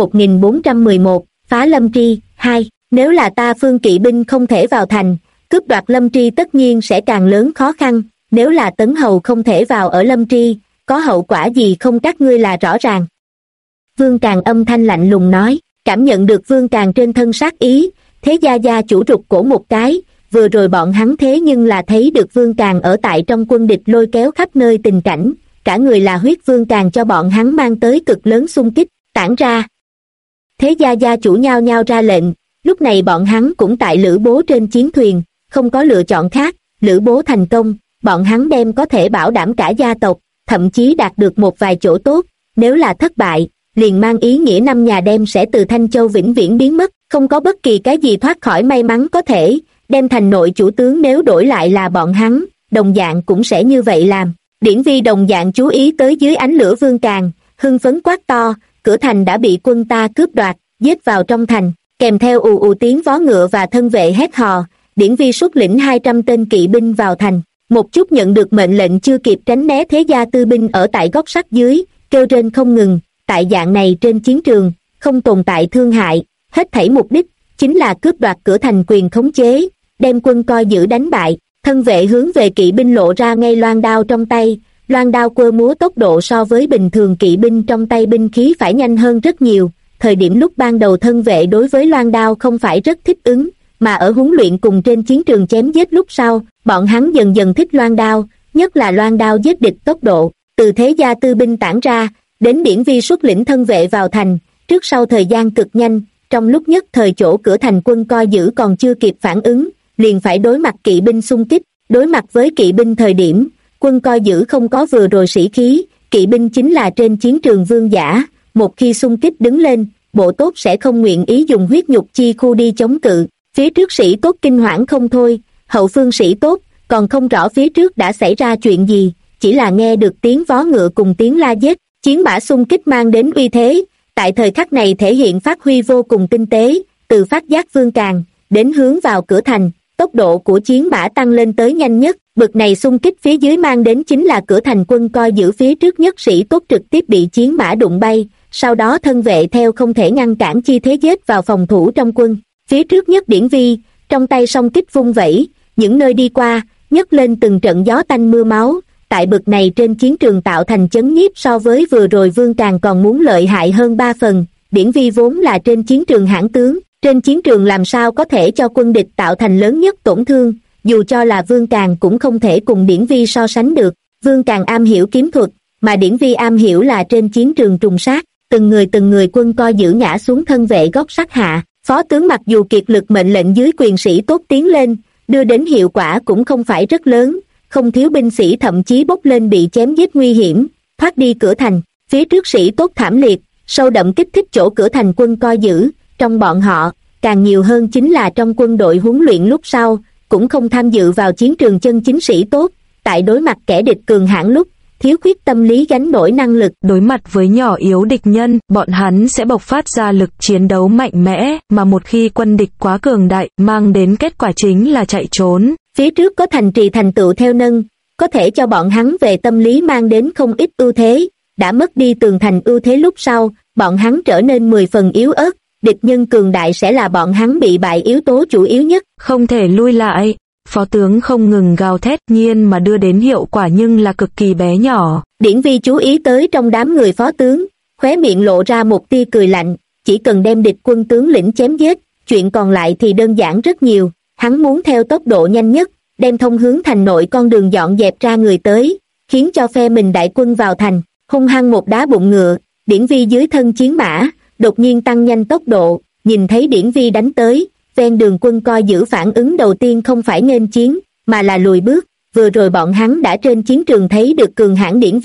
1411, phá Lâm Tri 2. Nếu là ta Phương kỵ binh không thể vào thành, cướp đoạt Lâm Tri tất nhiên sẽ càng lớn khó khăn. Nếu là Tấn Hầu không thể vào ở Lâm Tri, có hậu quả gì không các ngươi là rõ ràng. Vương Càng âm thanh lạnh lùng nói. Cảm nhận được Vương Càng trên thân sát ý, thế gia chủ rụt cổ một cái. Vừa rồi bọn hắn thế nhưng là thấy được Vương Càng ở tại trong quân địch lôi kéo khắp nơi tình cảnh, cả người là huyết. Vương Càng cho bọn hắn mang tới cực lớn xung kích, tản ra. Thế gia chủ nhao nhao ra lệnh, lúc này bọn hắn cũng tại Lữ Bố trên chiến thuyền, không có lựa chọn khác. Lữ Bố thành công, bọn hắn đem có thể bảo đảm cả gia tộc, thậm chí đạt được một vài chỗ tốt. Nếu là thất bại, liền mang ý nghĩa 5 nhà đem sẽ từ Thanh Châu vĩnh viễn biến mất, không có bất kỳ cái gì thoát khỏi may mắn có thể. Đem thành nội chủ tướng nếu đổi lại là bọn hắn, đồng dạng cũng sẽ như vậy làm. Điển Vi đồng dạng chú ý tới dưới ánh lửa Vương Càng, hưng phấn quát to, cửa thành đã bị quân ta cướp đoạt, giết vào trong thành, kèm theo ù ù tiếng vó ngựa và thân vệ hét hò. Điển Vi xuất lĩnh 200 tên kỵ binh vào thành, một chút nhận được mệnh lệnh chưa kịp tránh né thế gia tư binh ở tại góc sắt dưới, kêu rên không ngừng. Tại dạng này trên chiến trường, không tồn tại thương hại, hết thảy mục đích chính là cướp đoạt cửa thành quyền khống chế, đem quân coi giữ đánh bại. Thân vệ hướng về kỵ binh lộ ra ngay loan đao trong tay, loan đao quơ múa tốc độ so với bình thường kỵ binh trong tay binh khí phải nhanh hơn rất nhiều. Thời điểm lúc ban đầu thân vệ đối với loan đao không phải rất thích ứng, mà ở huấn luyện cùng trên chiến trường chém giết lúc sau, bọn hắn dần dần thích loan đao, nhất là loan đao giết địch tốc độ. Từ thế gia tư binh tản ra, đến Điển Vi xuất lĩnh thân vệ vào thành, trước sau thời gian cực nhanh, trong lúc nhất thời chỗ cửa thành quân coi giữ còn chưa kịp phản ứng, liền phải đối mặt kỵ binh xung kích. Đối mặt với kỵ binh thời điểm, quân coi giữ không có vừa rồi sĩ khí, kỵ binh chính là trên chiến trường vương giả, một khi xung kích đứng lên, bộ tốt sẽ không nguyện ý dùng huyết nhục chi khu đi chống cự. Phía trước sĩ tốt kinh hoảng không thôi, hậu phương sĩ tốt còn không rõ phía trước đã xảy ra chuyện gì, chỉ là nghe được tiếng vó ngựa cùng tiếng la giết, chiến mã xung kích mang đến uy thế, tại thời khắc này thể hiện phát huy vô cùng tinh tế. Từ phát giác Vương Càng đến hướng vào cửa thành, tốc độ của chiến mã tăng lên tới nhanh nhất. Bực này xung kích phía dưới mang đến chính là cửa thành quân coi giữ phía trước nhất sĩ tốt trực tiếp bị chiến mã đụng bay, sau đó thân vệ theo không thể ngăn cản chi thế giết vào phòng thủ trong quân. Phía trước nhất Điển Vi trong tay song kích vung vẩy, những nơi đi qua nhấc lên từng trận gió tanh mưa máu, tại bực này trên chiến trường tạo thành chấn nhiếp so với vừa rồi Vương Càng còn muốn lợi hại hơn 3 phần. Điển Vi vốn là trên chiến trường hãn tướng, trên chiến trường làm sao có thể cho quân địch tạo thành lớn nhất tổn thương, dù cho là Vương Càng cũng không thể cùng Điển Vi so sánh được. Vương Càng am hiểu kiếm thuật, mà Điển Vi am hiểu là trên chiến trường trùng sát, từng người quân coi giữ ngã xuống thân vệ góc sắt hạ. Phó tướng mặc dù kiệt lực mệnh lệnh dưới quyền sĩ tốt tiến lên, đưa đến hiệu quả cũng không phải rất lớn, không thiếu binh sĩ thậm chí bốc lên bị chém giết nguy hiểm, thoát đi cửa thành. Phía trước sĩ tốt thảm liệt, sâu đậm kích thích chỗ cửa thành quân coi giữ, trong bọn họ, càng nhiều hơn chính là trong quân đội huấn luyện lúc sau, cũng không tham dự vào chiến trường chân chính sĩ tốt, tại đối mặt kẻ địch cường hãn lúc, thiếu khuyết tâm lý gánh nổi năng lực. Đối mặt với nhỏ yếu địch nhân, bọn hắn sẽ bộc phát ra lực chiến đấu mạnh mẽ, mà một khi quân địch quá cường đại, mang đến kết quả chính là chạy trốn. Phía trước có thành trì thành tựu theo nâng, có thể cho bọn hắn về tâm lý mang đến không ít ưu thế, đã mất đi tường thành ưu thế lúc sau, bọn hắn trở nên 10 phần yếu ớt, địch nhân cường đại sẽ là bọn hắn bị bại yếu tố chủ yếu nhất. Không thể lui lại. Phó tướng không ngừng gào thét nhiên mà đưa đến hiệu quả nhưng là cực kỳ bé nhỏ. Điển Vi chú ý tới trong đám người phó tướng, khóe miệng lộ ra một tia cười lạnh, chỉ cần đem địch quân tướng lĩnh chém giết, chuyện còn lại thì đơn giản rất nhiều. Hắn muốn theo tốc độ nhanh nhất, đem thông hướng thành nội con đường dọn dẹp ra người tới, khiến cho phe mình đại quân vào thành, hung hăng một đá bụng ngựa. Điển Vi dưới thân chiến mã, đột nhiên tăng nhanh tốc độ, nhìn thấy Điển Vi đánh tới, ven đường quân coi giữ phản ứng đầu tiên không phải nghênh chiến, mà là lùi bước. Vừa rồi bọn hắn đã trên chiến trường thấy được cường hãn Điển Vi,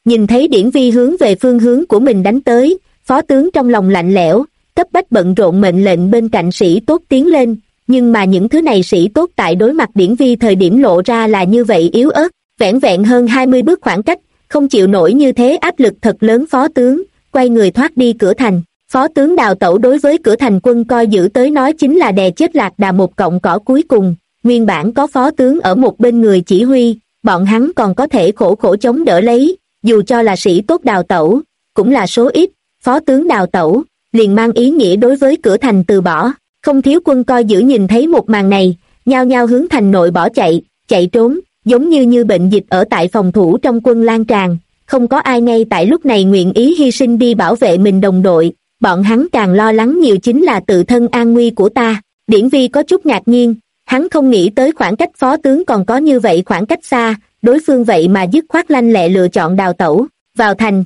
Nhìn thấy Điển Vi hướng về phương hướng của mình đánh tới, phó tướng trong lòng lạnh lẽo, cấp bách bận rộn mệnh lệnh bên cạnh sĩ tốt tiến lên, nhưng mà những thứ này sĩ tốt tại đối mặt Điển Vi thời điểm lộ ra là như vậy yếu ớt, vẻn vẹn hơn 20 bước khoảng cách, không chịu nổi như thế áp lực thật lớn. Phó tướng quay người thoát đi cửa thành. Phó tướng đào tẩu đối với cửa thành quân coi giữ tới nói chính là đè chết lạc đà một cọng cỏ cuối cùng. Nguyên bản có phó tướng ở một bên người chỉ huy, bọn hắn còn có thể khổ khổ chống đỡ lấy, dù cho là sĩ tốt đào tẩu, cũng là số ít. Phó tướng đào tẩu liền mang ý nghĩa đối với cửa thành từ bỏ. Không thiếu quân coi giữ nhìn thấy một màn này, nhao nhao hướng thành nội bỏ chạy trốn, giống như bệnh dịch ở tại phòng thủ trong quân lan tràn. Không có ai ngay tại lúc này nguyện ý hy sinh đi bảo vệ mình đồng đội, bọn hắn càng lo lắng nhiều chính là tự thân an nguy của ta. Điển Vi có chút ngạc nhiên, hắn không nghĩ tới khoảng cách phó tướng còn có như vậy khoảng cách xa, đối phương vậy mà dứt khoát lanh lẹ lựa chọn đào tẩu vào thành.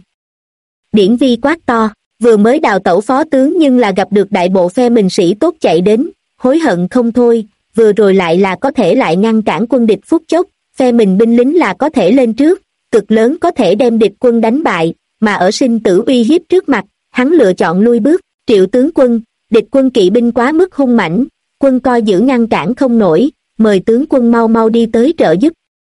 Điển Vi quát to, vừa mới đào tẩu phó tướng nhưng là gặp được đại bộ phe mình sĩ tốt chạy đến, hối hận không thôi, vừa rồi lại là có thể lại ngăn cản quân địch phút chốc, phe mình binh lính là có thể lên trước, cực lớn có thể đem địch quân đánh bại, mà ở sinh tử uy hiếp trước mặt, hắn lựa chọn lui bước. Triệu tướng quân, địch quân kỵ binh quá mức hung mãnh, quân coi giữ ngăn cản không nổi, mời tướng quân mau mau đi tới trợ giúp.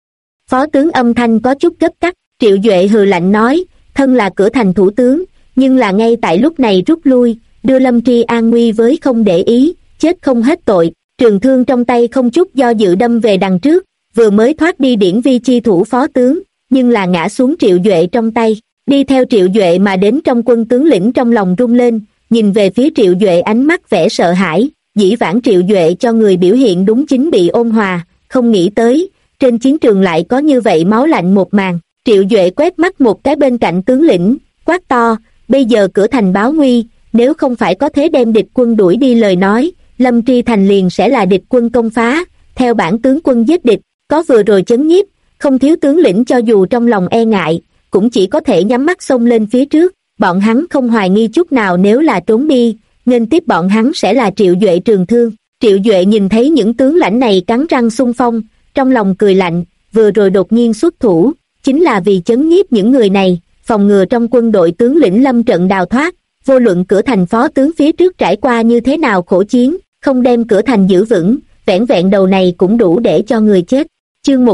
Phó tướng âm thanh có chút gấp gáp. Triệu Duệ hừ lạnh nói, thân là cửa thành thủ tướng, nhưng là ngay tại lúc này rút lui, đưa Lâm Tri an nguy với không để ý, chết không hết tội. Trường thương trong tay không chút do dự đâm về đằng trước, vừa mới thoát đi Điển Vi chi thủ phó tướng, nhưng là ngã xuống Triệu Duệ trong tay. Đi theo Triệu Duệ mà đến trong quân tướng lĩnh trong lòng rung lên, nhìn về phía Triệu Duệ ánh mắt vẻ sợ hãi. Dĩ vãng Triệu Duệ cho người biểu hiện đúng chính bị ôn hòa, không nghĩ tới trên chiến trường lại có như vậy máu lạnh một màn. Triệu Duệ quét mắt một cái bên cạnh tướng lĩnh, quát to, bây giờ cửa thành báo nguy, nếu không phải có thế đem địch quân đuổi đi lời nói, Lâm Tri thành liền sẽ là địch quân công phá. Theo bản tướng quân giết địch, có vừa rồi chấn nhiếp, không thiếu tướng lĩnh cho dù trong lòng e ngại, cũng chỉ có thể nhắm mắt xông lên phía trước. Bọn hắn không hoài nghi chút nào nếu là trốn đi, nên tiếp bọn hắn sẽ là Triệu Duệ trường thương. Triệu Duệ nhìn thấy những tướng lãnh này cắn răng xung phong, trong lòng cười lạnh, vừa rồi đột nhiên xuất thủ, chính là vì chấn nhiếp những người này, phòng ngừa trong quân đội tướng lĩnh lâm trận đào thoát. Vô luận cửa thành phó tướng phía trước trải qua như thế nào khổ chiến, không đem cửa thành giữ vững, vẻn vẹn đầu này cũng đủ để cho người chết. Chương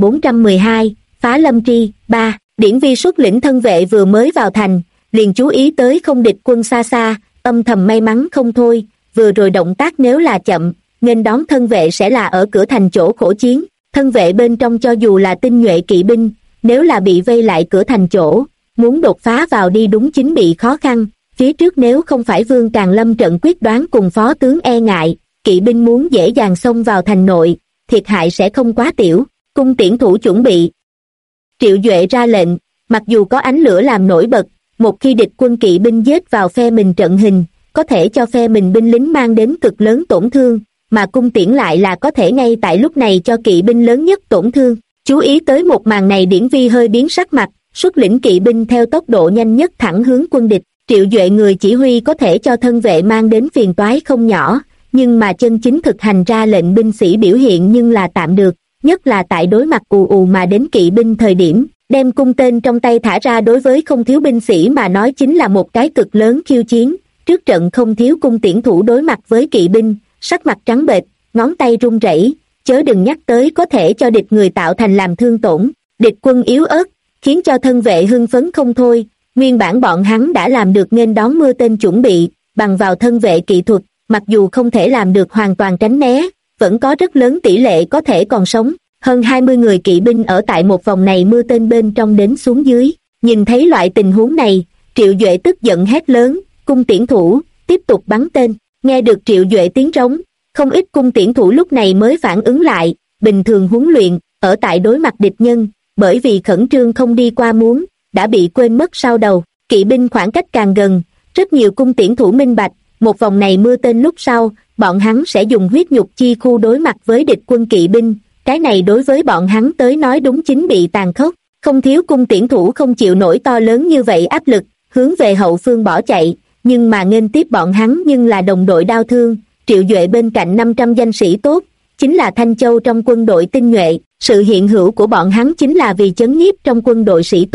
1412, phá Lâm Tri. 3. Điển Vi xuất lĩnh thân vệ vừa mới vào thành, liền chú ý tới không địch quân xa xa, âm thầm may mắn không thôi, vừa rồi động tác nếu là chậm, nghênh đón thân vệ sẽ là ở cửa thành chỗ khổ chiến. Thân vệ bên trong cho dù là tinh nhuệ kỵ binh, nếu là bị vây lại cửa thành chỗ, muốn đột phá vào đi đúng chính bị khó khăn. Phía trước nếu không phải Vương Càn lâm trận quyết đoán cùng phó tướng e ngại, kỵ binh muốn dễ dàng xông vào thành nội, thiệt hại sẽ không quá tiểu. Cung tiễn thủ chuẩn bị. Triệu Duệ ra lệnh, mặc dù có ánh lửa làm nổi bật, một khi địch quân kỵ binh giết vào phe mình trận hình, có thể cho phe mình binh lính mang đến cực lớn tổn thương, mà cung tiễn lại là có thể ngay tại lúc này cho kỵ binh lớn nhất tổn thương. Chú ý tới một màn này, Điển Vi hơi biến sắc mặt, xuất lĩnh kỵ binh theo tốc độ nhanh nhất thẳng hướng quân địch. Triệu Duệ người chỉ huy có thể cho thân vệ mang đến phiền toái không nhỏ, nhưng mà chân chính thực hành ra lệnh binh sĩ biểu hiện nhưng là tạm được, nhất là tại đối mặt ù ù mà đến kỵ binh thời điểm, đem cung tên trong tay thả ra đối với không thiếu binh sĩ mà nói chính là một cái cực lớn khiêu chiến. Trước trận không thiếu cung tiễn thủ đối mặt với kỵ binh, sắc mặt trắng bệch, ngón tay run rẩy, chớ đừng nhắc tới có thể cho địch người tạo thành làm thương tổn. Địch quân yếu ớt, khiến cho thân vệ hưng phấn không thôi. Nguyên bản bọn hắn đã làm được nghênh đón mưa tên chuẩn bị, bằng vào thân vệ kỹ thuật, mặc dù không thể làm được hoàn toàn tránh né, vẫn có rất lớn tỷ lệ có thể còn sống. Hơn 20 người kỵ binh ở tại một vòng này mưa tên bên trong đến xuống dưới. Nhìn thấy loại tình huống này, Triệu Duệ tức giận hét lớn, cung tiễn thủ, tiếp tục bắn tên. Nghe được Triệu Duệ tiếng trống, không ít cung tiễn thủ lúc này mới phản ứng lại. Bình thường huấn luyện, ở tại đối mặt địch nhân, bởi vì khẩn trương không đi qua muốn, đã bị quên mất sau đầu. Kỵ binh khoảng cách càng gần, rất nhiều cung tiễn thủ minh bạch, một vòng này mưa tên lúc sau, bọn hắn sẽ dùng huyết nhục chi khu đối mặt với địch quân kỵ binh. Cái này đối với bọn hắn tới nói đúng chính bị tàn khốc. Không thiếu cung tiễn thủ không chịu nổi to lớn như vậy áp lực, hướng về hậu phương bỏ chạy, nhưng mà nghênh tiếp bọn hắn nhưng là đồng đội đau thương. Triệu Duệ bên cạnh 500 danh sĩ tốt, chính là Thanh Châu trong quân đội tinh nhuệ. Sự hiện hữu của bọn hắn chính là vì chấn nhiếp trong quân đội sĩ tốt,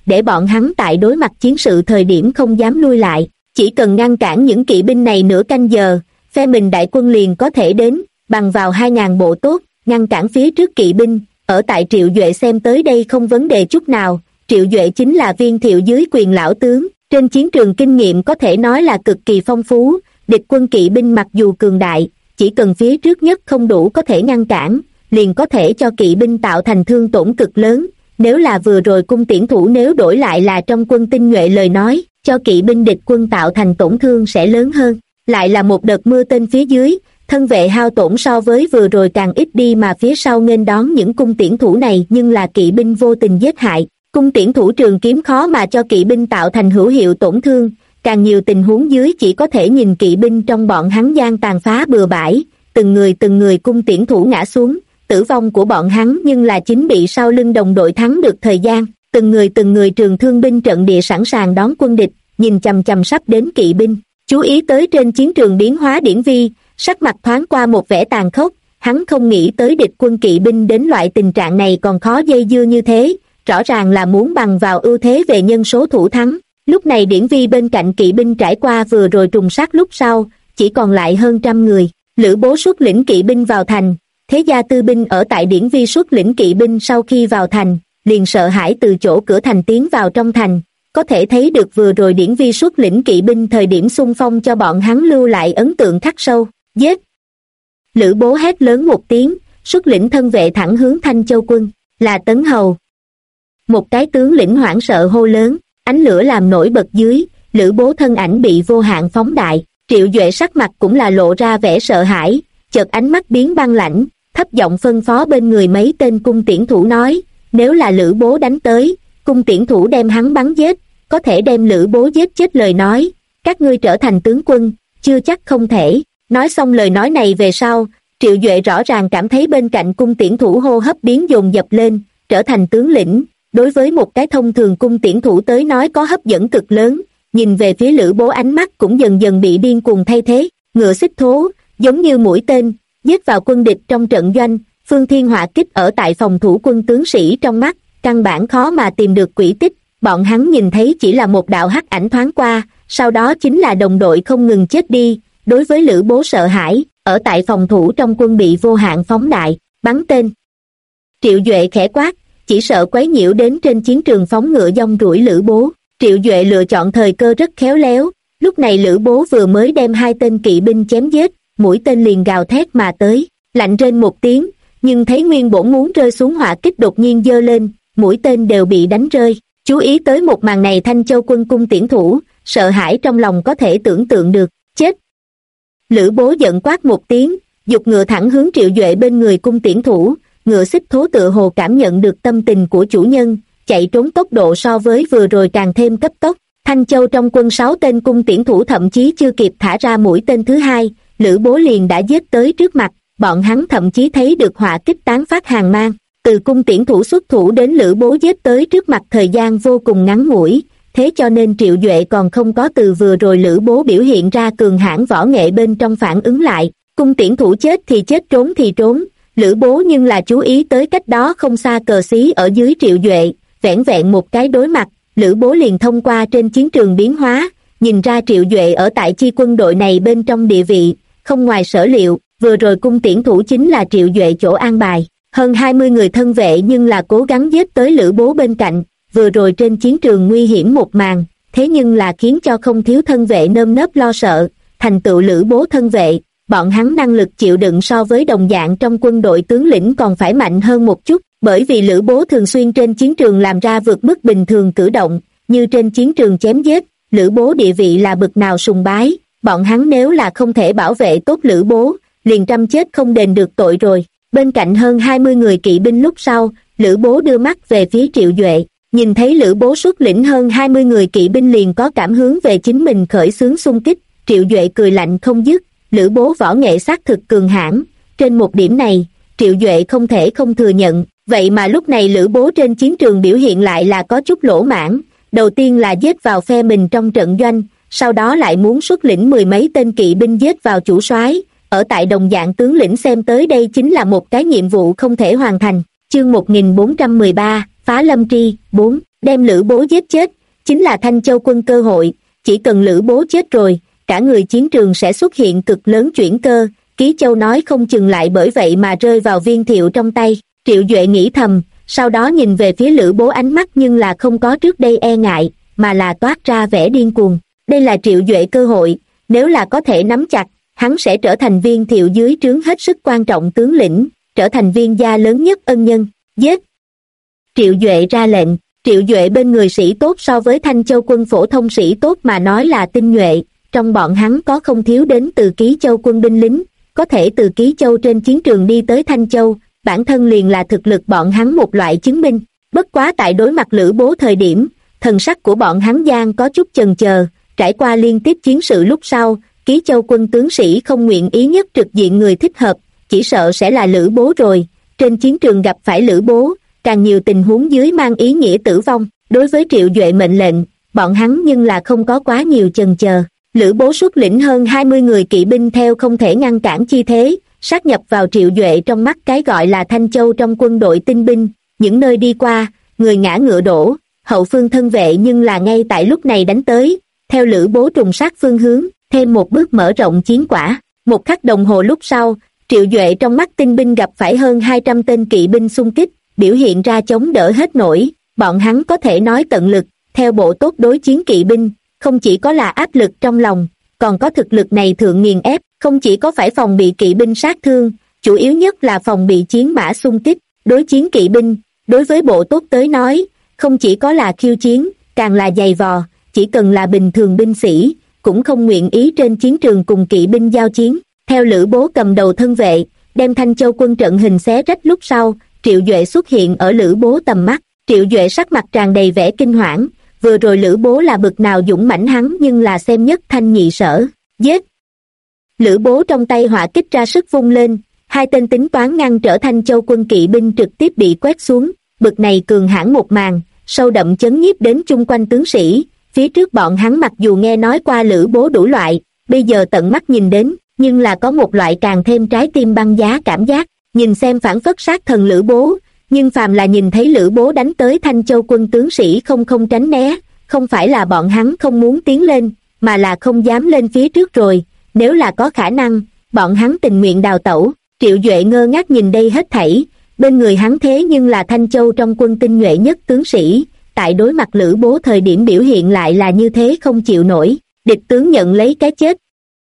để bọn hắn tại đối mặt chiến sự thời điểm không dám lui lại. Chỉ cần ngăn cản những kỵ binh này nửa canh giờ, phe mình đại quân liền có thể đến, bằng vào 2.000 bộ tốt, ngăn cản phía trước kỵ binh. Ở tại Triệu Duệ xem tới đây không vấn đề chút nào. Triệu Duệ chính là viên thiệu dưới quyền lão tướng, trên chiến trường kinh nghiệm có thể nói là cực kỳ phong phú. Địch quân kỵ binh mặc dù cường đại, chỉ cần phía trước nhất không đủ có thể ngăn cản, liền có thể cho kỵ binh tạo thành thương tổn cực lớn. Nếu là vừa rồi cung tiễn thủ nếu đổi lại là trong quân tinh nhuệ lời nói, cho kỵ binh địch quân tạo thành tổn thương sẽ lớn hơn. Lại là một đợt mưa tên phía dưới, thân vệ hao tổn so với vừa rồi càng ít đi, mà phía sau nghênh đón những cung tiễn thủ này nhưng là kỵ binh vô tình giết hại. Cung tiễn thủ trường kiếm khó mà cho kỵ binh tạo thành hữu hiệu tổn thương, càng nhiều tình huống dưới chỉ có thể nhìn kỵ binh trong bọn hắn gian tàn phá bừa bãi, từng người cung tiễn thủ ngã xuống, tử vong của bọn hắn nhưng là chính bị sau lưng đồng đội thắng được thời gian, từng người trường thương binh trận địa sẵn sàng đón quân địch, nhìn chằm chằm sắp đến kỵ binh. Chú ý tới trên chiến trường biến hóa Điển Vi, sắc mặt thoáng qua một vẻ tàn khốc, hắn không nghĩ tới địch quân kỵ binh đến loại tình trạng này còn khó dây dưa như thế, rõ ràng là muốn bằng vào ưu thế về nhân số thủ thắng. Lúc này Điển Vi bên cạnh kỵ binh trải qua vừa rồi trùng sát lúc sau, chỉ còn lại hơn 100 người. Lữ Bố xuất lĩnh kỵ binh vào thành, thế gia tư binh ở tại Điển Vi xuất lĩnh kỵ binh sau khi vào thành, liền sợ hãi từ chỗ cửa thành tiến vào trong thành. Có thể thấy được vừa rồi Điển Vi xuất lĩnh kỵ binh thời điểm xung phong cho bọn hắn lưu lại ấn tượng khắc sâu. Giết! Lữ Bố hét lớn một tiếng, xuất lĩnh thân vệ thẳng hướng Thanh Châu quân, là Tấn Hầu. Một cái tướng lĩnh hoảng sợ hô lớn, ánh lửa làm nổi bật dưới, Lữ Bố thân ảnh bị vô hạn phóng đại. Triệu Duệ sắc mặt cũng là lộ ra vẻ sợ hãi, chợt ánh mắt biến băng lãnh, thấp giọng phân phó bên người mấy tên cung tiễn thủ nói, nếu là Lữ Bố đánh tới, cung tiễn thủ đem hắn bắn giết, có thể đem Lữ Bố giết chết lời nói, các ngươi trở thành tướng quân, chưa chắc không thể. Nói xong lời nói này về sau, Triệu Duệ rõ ràng cảm thấy bên cạnh cung tiễn thủ hô hấp biến dồn dập lên, trở thành tướng lĩnh, đối với một cái thông thường cung tiễn thủ tới nói có hấp dẫn cực lớn. Nhìn về phía Lữ Bố ánh mắt cũng dần dần bị điên cuồng thay thế, ngựa xích thố, giống như mũi tên, giết vào quân địch trong trận doanh. Phương Thiên Họa kích ở tại phòng thủ quân tướng sĩ trong mắt, căn bản khó mà tìm được quỹ tích, bọn hắn nhìn thấy chỉ là một đạo hắc ảnh thoáng qua, sau đó chính là đồng đội không ngừng chết đi. Đối với Lữ Bố sợ hãi, ở tại phòng thủ trong quân bị vô hạn phóng đại, bắn tên. Triệu Duệ khẽ quát, chỉ sợ quấy nhiễu đến trên chiến trường phóng ngựa dong ruổi Lữ Bố. Triệu Duệ lựa chọn thời cơ rất khéo léo, lúc này Lữ Bố vừa mới đem 2 tên kỵ binh chém giết, mũi tên liền gào thét mà tới, lạnh rên một tiếng, nhưng thấy nguyên bổn muốn rơi xuống hỏa kích đột nhiên giơ lên, mũi tên đều bị đánh rơi. Chú ý tới một màn này Thanh Châu quân cung tiễn thủ, sợ hãi trong lòng có thể tưởng tượng được, chết. Lữ Bố giận quát một tiếng, giục ngựa thẳng hướng Triệu Duệ bên người cung tiễn thủ, ngựa xích thố tựa hồ cảm nhận được tâm tình của chủ nhân, chạy trốn tốc độ so với vừa rồi càng thêm cấp tốc. Thanh Châu trong quân 6 tên cung tiễn thủ thậm chí chưa kịp thả ra mũi tên thứ hai, Lữ Bố liền đã giết tới trước mặt, bọn hắn thậm chí thấy được hỏa kích tán phát hàng mang. Từ cung tiễn thủ xuất thủ đến Lữ Bố giết tới trước mặt thời gian vô cùng ngắn ngủi, thế cho nên Triệu Duệ còn không có từ vừa rồi Lữ Bố biểu hiện ra cường hãn võ nghệ bên trong phản ứng lại. Cung tiễn thủ chết thì chết, trốn thì trốn, Lữ Bố nhưng là chú ý tới cách đó không xa cờ xí ở dưới Triệu Duệ, vẻn vẹn một cái đối mặt, Lữ Bố liền thông qua trên chiến trường biến hóa, nhìn ra Triệu Duệ ở tại chi quân đội này bên trong địa vị, không ngoài sở liệu, vừa rồi cung tiễn thủ chính là Triệu Duệ chỗ an bài. Hơn 20 người thân vệ nhưng là cố gắng giết tới Lữ Bố bên cạnh, vừa rồi trên chiến trường nguy hiểm một màn, thế nhưng là khiến cho không thiếu thân vệ nơm nớp lo sợ, thành tựu Lữ Bố thân vệ, bọn hắn năng lực chịu đựng so với đồng dạng trong quân đội tướng lĩnh còn phải mạnh hơn một chút, bởi vì Lữ Bố thường xuyên trên chiến trường làm ra vượt mức bình thường cử động, như trên chiến trường chém giết, Lữ Bố địa vị là bực nào sùng bái, bọn hắn nếu là không thể bảo vệ tốt Lữ Bố, liền trăm chết không đền được tội rồi. Bên cạnh hơn 20 người kỵ binh lúc sau, Lữ Bố đưa mắt về phía Triệu Duệ, nhìn thấy Lữ Bố xuất lĩnh hơn 20 người kỵ binh liền có cảm hướng về chính mình khởi xướng xung kích, Triệu Duệ cười lạnh không dứt, Lữ Bố võ nghệ xác thực cường hãn, trên một điểm này, Triệu Duệ không thể không thừa nhận, vậy mà lúc này Lữ Bố trên chiến trường biểu hiện lại là có chút lỗ mãn, đầu tiên là giết vào phe mình trong trận doanh, sau đó lại muốn xuất lĩnh 10 mấy tên kỵ binh giết vào chủ soái. Ở tại đồng dạng tướng lĩnh xem tới đây chính là một cái nhiệm vụ không thể hoàn thành. Chương 1413, Phá Lâm Tri, 4. đem Lữ Bố giết chết, chính là Thanh Châu quân cơ hội, chỉ cần Lữ Bố chết rồi, cả người chiến trường sẽ xuất hiện cực lớn chuyển cơ, Ký Châu nói không chừng lại bởi vậy mà rơi vào Viên Thiệu trong tay. Triệu Duệ nghĩ thầm, sau đó nhìn về phía Lữ Bố, ánh mắt nhưng là không có trước đây e ngại, mà là toát ra vẻ điên cuồng. Đây là Triệu Duệ cơ hội, nếu là có thể nắm chặt, hắn sẽ trở thành Viên Thiệu dưới trướng hết sức quan trọng tướng lĩnh, trở thành Viên gia lớn nhất ân nhân. Giết! Triệu Duệ ra lệnh. Triệu Duệ bên người sĩ tốt so với Thanh Châu quân phổ thông sĩ tốt mà nói là tinh nhuệ, trong bọn hắn có không thiếu đến từ Ký Châu quân binh lính, có thể từ Ký Châu trên chiến trường đi tới Thanh Châu, bản thân liền là thực lực bọn hắn một loại chứng minh. Bất quá tại đối mặt Lữ Bố thời điểm, thần sắc của bọn hắn gian có chút chần chờ, trải qua liên tiếp chiến sự lúc sau, Ký Châu quân tướng sĩ không nguyện ý nhất trực diện người thích hợp, chỉ sợ sẽ là Lữ Bố rồi. Trên chiến trường gặp phải Lữ Bố, càng nhiều tình huống dưới mang ý nghĩa tử vong. Đối với Triệu Duệ mệnh lệnh, bọn hắn nhưng là không có quá nhiều chần chờ. Lữ Bố xuất lĩnh hơn 20 người kỵ binh theo không thể ngăn cản chi thế, sát nhập vào Triệu Duệ trong mắt cái gọi là Thanh Châu trong quân đội tinh binh, những nơi đi qua, người ngã ngựa đổ, hậu phương thân vệ nhưng là ngay tại lúc này đánh tới, theo Lữ Bố trùng sát phương hướng, thêm một bước mở rộng chiến quả. Một khắc đồng hồ lúc sau, Triệu Duệ trong mắt tinh binh gặp phải hơn 200 tên kỵ binh xung kích, biểu hiện ra chống đỡ hết nổi, bọn hắn có thể nói tận lực, theo bộ tốt đối chiến kỵ binh, không chỉ có là áp lực trong lòng, còn có thực lực này thượng nghiền ép, không chỉ có phải phòng bị kỵ binh sát thương, chủ yếu nhất là phòng bị chiến mã xung kích, đối chiến kỵ binh, đối với bộ tốt tới nói, không chỉ có là khiêu chiến, càng là giày vò, chỉ cần là bình thường binh sĩ, cũng không nguyện ý trên chiến trường cùng kỵ binh giao chiến. Theo Lữ Bố cầm đầu thân vệ, đem Thanh Châu quân trận hình xé rách lúc sau, Triệu Duệ xuất hiện ở Lữ Bố tầm mắt. Triệu Duệ sắc mặt tràn đầy vẻ kinh hoảng, vừa rồi Lữ Bố là bực nào dũng mãnh hắn nhưng là xem nhất thanh nhị sở. Giết! Lữ Bố trong tay hỏa kích ra sức vung lên, hai tên tính toán ngăn trở Thanh Châu quân kỵ binh trực tiếp bị quét xuống, bực này cường hãn một màn, sâu đậm chấn nhiếp đến chung quanh tướng sĩ. Phía trước bọn hắn mặc dù nghe nói qua Lữ Bố đủ loại, bây giờ tận mắt nhìn đến, nhưng là có một loại càng thêm trái tim băng giá cảm giác, nhìn xem phảng phất sát thần Lữ Bố, nhưng phàm là nhìn thấy Lữ Bố đánh tới Thanh Châu quân tướng sĩ không tránh né, không phải là bọn hắn không muốn tiến lên, mà là không dám lên phía trước rồi, nếu là có khả năng, bọn hắn tình nguyện đào tẩu. Triệu Duệ ngơ ngác nhìn đây hết thảy, bên người hắn thế nhưng là Thanh Châu trong quân tinh nhuệ nhất tướng sĩ, tại đối mặt Lữ Bố thời điểm biểu hiện lại là như thế không chịu nổi, địch tướng nhận lấy cái chết.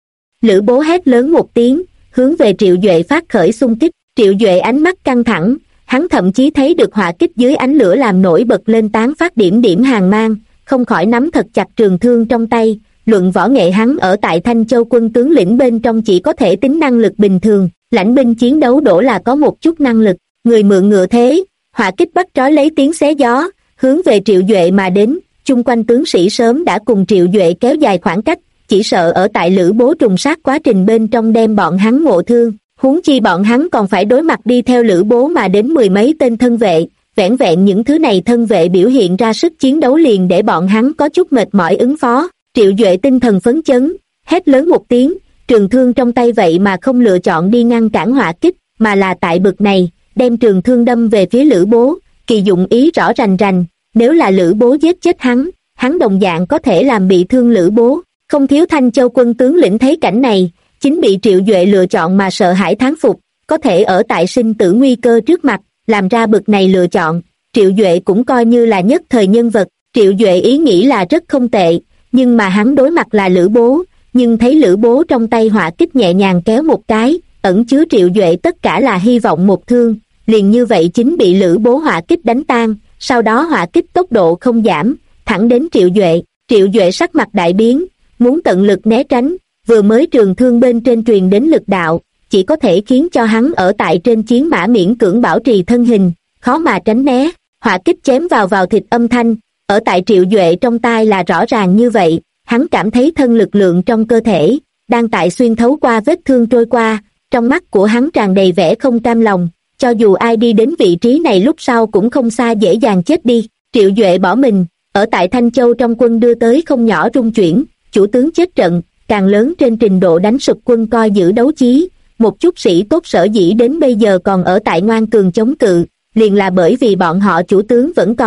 Lữ Bố hét lớn một tiếng, hướng về Triệu Duệ phát khởi xung kích. Triệu Duệ ánh mắt căng thẳng, hắn thậm chí thấy được hỏa kích dưới ánh lửa làm nổi bật lên tán phát điểm hàng mang, không khỏi nắm thật chặt trường thương trong tay. Luận võ nghệ hắn ở tại Thanh Châu quân tướng lĩnh bên trong chỉ có thể tính năng lực bình thường, lãnh binh chiến đấu đổ là có một chút năng lực. Người mượn ngựa thế, hỏa kích bắt trói lấy tiếng xé gió, hướng về Triệu Duệ mà đến. Chung quanh tướng sĩ sớm đã cùng Triệu Duệ kéo dài khoảng cách, chỉ sợ ở tại Lữ Bố trùng sát quá trình bên trong đem bọn hắn ngộ thương, huống chi bọn hắn còn phải đối mặt đi theo Lữ Bố mà đến mười mấy tên thân vệ. Vẻn vẹn những thứ này thân vệ biểu hiện ra sức chiến đấu liền để bọn hắn có chút mệt mỏi ứng phó. Triệu Duệ tinh thần phấn chấn, hét lớn một tiếng, trường thương trong tay vậy mà không lựa chọn đi ngăn cản hỏa kích, mà là tại bực này, đem trường thương đâm về phía Lữ Bố, kỳ dụng ý rõ rành rành, nếu là Lữ Bố giết chết hắn đồng dạng có thể làm bị thương Lữ Bố. Không thiếu Thanh Châu quân tướng lĩnh thấy cảnh này, chính bị Triệu Duệ lựa chọn mà sợ hãi thán phục, có thể ở tại sinh tử nguy cơ trước mặt, làm ra bực này lựa chọn, Triệu Duệ cũng coi như là nhất thời nhân vật. Triệu Duệ ý nghĩ là rất không tệ, nhưng mà hắn đối mặt là Lữ Bố, nhưng thấy Lữ Bố trong tay hỏa kích nhẹ nhàng kéo một cái, ẩn chứa Triệu Duệ tất cả là hy vọng một thương, liền như vậy chính bị Lữ Bố hỏa kích đánh tan, sau đó hỏa kích tốc độ không giảm, thẳng đến Triệu Duệ. Triệu Duệ sắc mặt đại biến, muốn tận lực né tránh, vừa mới trường thương bên trên truyền đến lực đạo, chỉ có thể khiến cho hắn ở tại trên chiến mã miễn cưỡng bảo trì thân hình, khó mà tránh né. Hỏa kích chém vào thịt âm thanh, ở tại Triệu Duệ trong tai là rõ ràng như vậy, hắn cảm thấy thân lực lượng trong cơ thể, đang tại xuyên thấu qua vết thương trôi qua, trong mắt của hắn tràn đầy vẻ không cam lòng, cho dù ai đi đến vị trí này lúc sau cũng không xa dễ dàng chết đi. Triệu Duệ bỏ mình, ở tại Thanh Châu trong quân đưa tới không nhỏ rung chuyển, chủ tướng chết trận, càng lớn trên trình độ đánh sụp quân coi giữ đấu chí, một chút sĩ tốt sở dĩ đến bây giờ còn ở tại ngoan cường chống cự, liền là bởi vì bọn họ chủ tướng vẫn còn,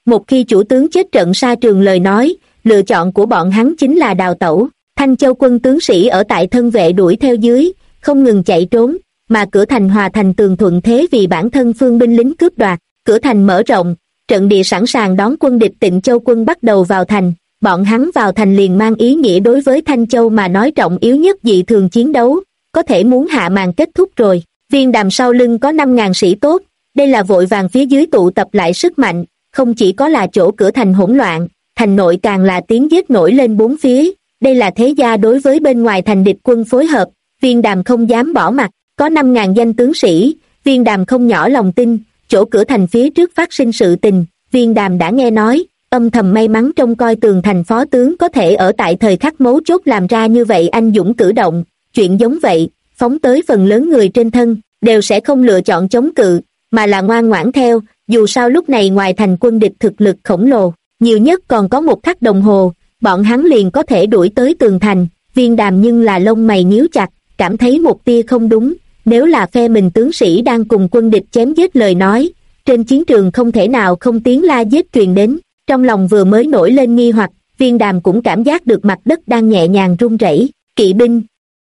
Một khi chủ tướng chết trận sa trường lời nói, lựa chọn của bọn hắn chính là đào tẩu. Thanh Châu quân tướng sĩ ở tại thân vệ đuổi theo dưới, không ngừng chạy trốn, mà cửa thành Hòa Thành tường thuận thế vì bản thân phương binh lính cướp đoạt. Cửa thành mở rộng, trận địa sẵn sàng đón quân địch. Tịnh Châu quân bắt đầu vào thành. Bọn hắn vào thành liền mang ý nghĩa đối với Thanh Châu mà nói trọng yếu nhất dị thường chiến đấu, có thể muốn hạ màn kết thúc rồi. Viên Đàm sau lưng có 5.000 sĩ tốt, đây là vội vàng phía dưới tụ tập lại sức mạnh, không chỉ có là chỗ cửa thành hỗn loạn, thành nội càng là tiếng giết nổi lên bốn phía, đây là thế gia đối với bên ngoài thành địch quân phối hợp. Viên Đàm không dám bỏ mặt, có 5.000 danh tướng sĩ, Viên Đàm không nhỏ lòng tin, chỗ cửa thành phía trước phát sinh sự tình, Viên Đàm đã nghe nói, âm thầm may mắn trông coi tường thành phó tướng có thể ở tại thời khắc mấu chốt làm ra như vậy anh dũng cử động, chuyện giống vậy, phóng tới phần lớn người trên thân, đều sẽ không lựa chọn chống cự, mà là ngoan ngoãn theo, dù sao lúc này ngoài thành quân địch thực lực khổng lồ, nhiều nhất còn có 1 khắc đồng hồ, bọn hắn liền có thể đuổi tới tường thành. Viên Đàm nhưng là lông mày nhíu chặt, cảm thấy một tia không đúng, nếu là phe mình tướng sĩ đang cùng quân địch chém giết lời nói, trên chiến trường không thể nào không tiếng la giết truyền đến. Trong lòng vừa mới nổi lên nghi hoặc, Viên Đàm cũng cảm giác được mặt đất đang nhẹ nhàng rung rẩy. Kỵ binh.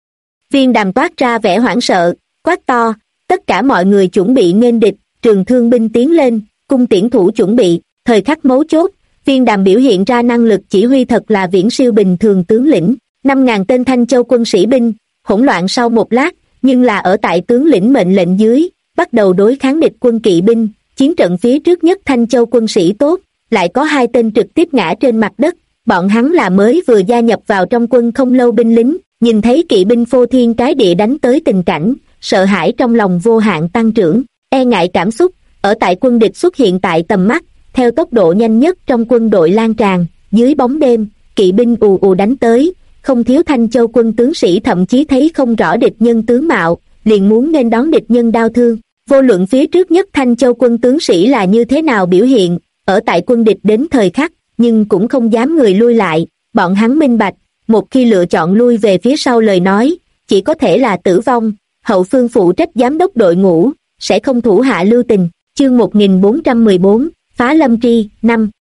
Viên Đàm toát ra vẻ hoảng sợ, quát to, tất cả mọi người chuẩn bị nghênh địch, trường thương binh tiến lên, cung tiễn thủ chuẩn bị. Thời khắc mấu chốt, Viên Đàm biểu hiện ra năng lực chỉ huy thật là viễn siêu bình thường tướng lĩnh. 5.000 tên Thanh Châu quân sĩ binh, hỗn loạn sau một lát, nhưng là ở tại tướng lĩnh mệnh lệnh dưới, bắt đầu đối kháng địch quân kỵ binh. Chiến trận phía trước nhất Thanh Châu quân sĩ tốt, lại có 2 tên trực tiếp ngã trên mặt đất, bọn hắn là mới vừa gia nhập vào trong quân không lâu binh lính, nhìn thấy kỵ binh phô thiên cái địa đánh tới tình cảnh, sợ hãi trong lòng vô hạn tăng trưởng, e ngại cảm xúc, ở tại quân địch xuất hiện tại tầm mắt, theo tốc độ nhanh nhất trong quân đội lan tràn, dưới bóng đêm, kỵ binh ù ù đánh tới, không thiếu Thanh Châu quân tướng sĩ thậm chí thấy không rõ địch nhân tướng mạo, liền muốn nên đón địch nhân đau thương. Vô luận phía trước nhất Thanh Châu quân tướng sĩ là như thế nào biểu hiện, ở tại quân địch đến thời khắc, nhưng cũng không dám người lui lại, bọn hắn minh bạch, một khi lựa chọn lui về phía sau lời nói, chỉ có thể là tử vong. Hậu phương phụ trách giám đốc đội ngũ, sẽ không thủ hạ lưu tình. Chương 1414, Phá Lâm Tri, 5.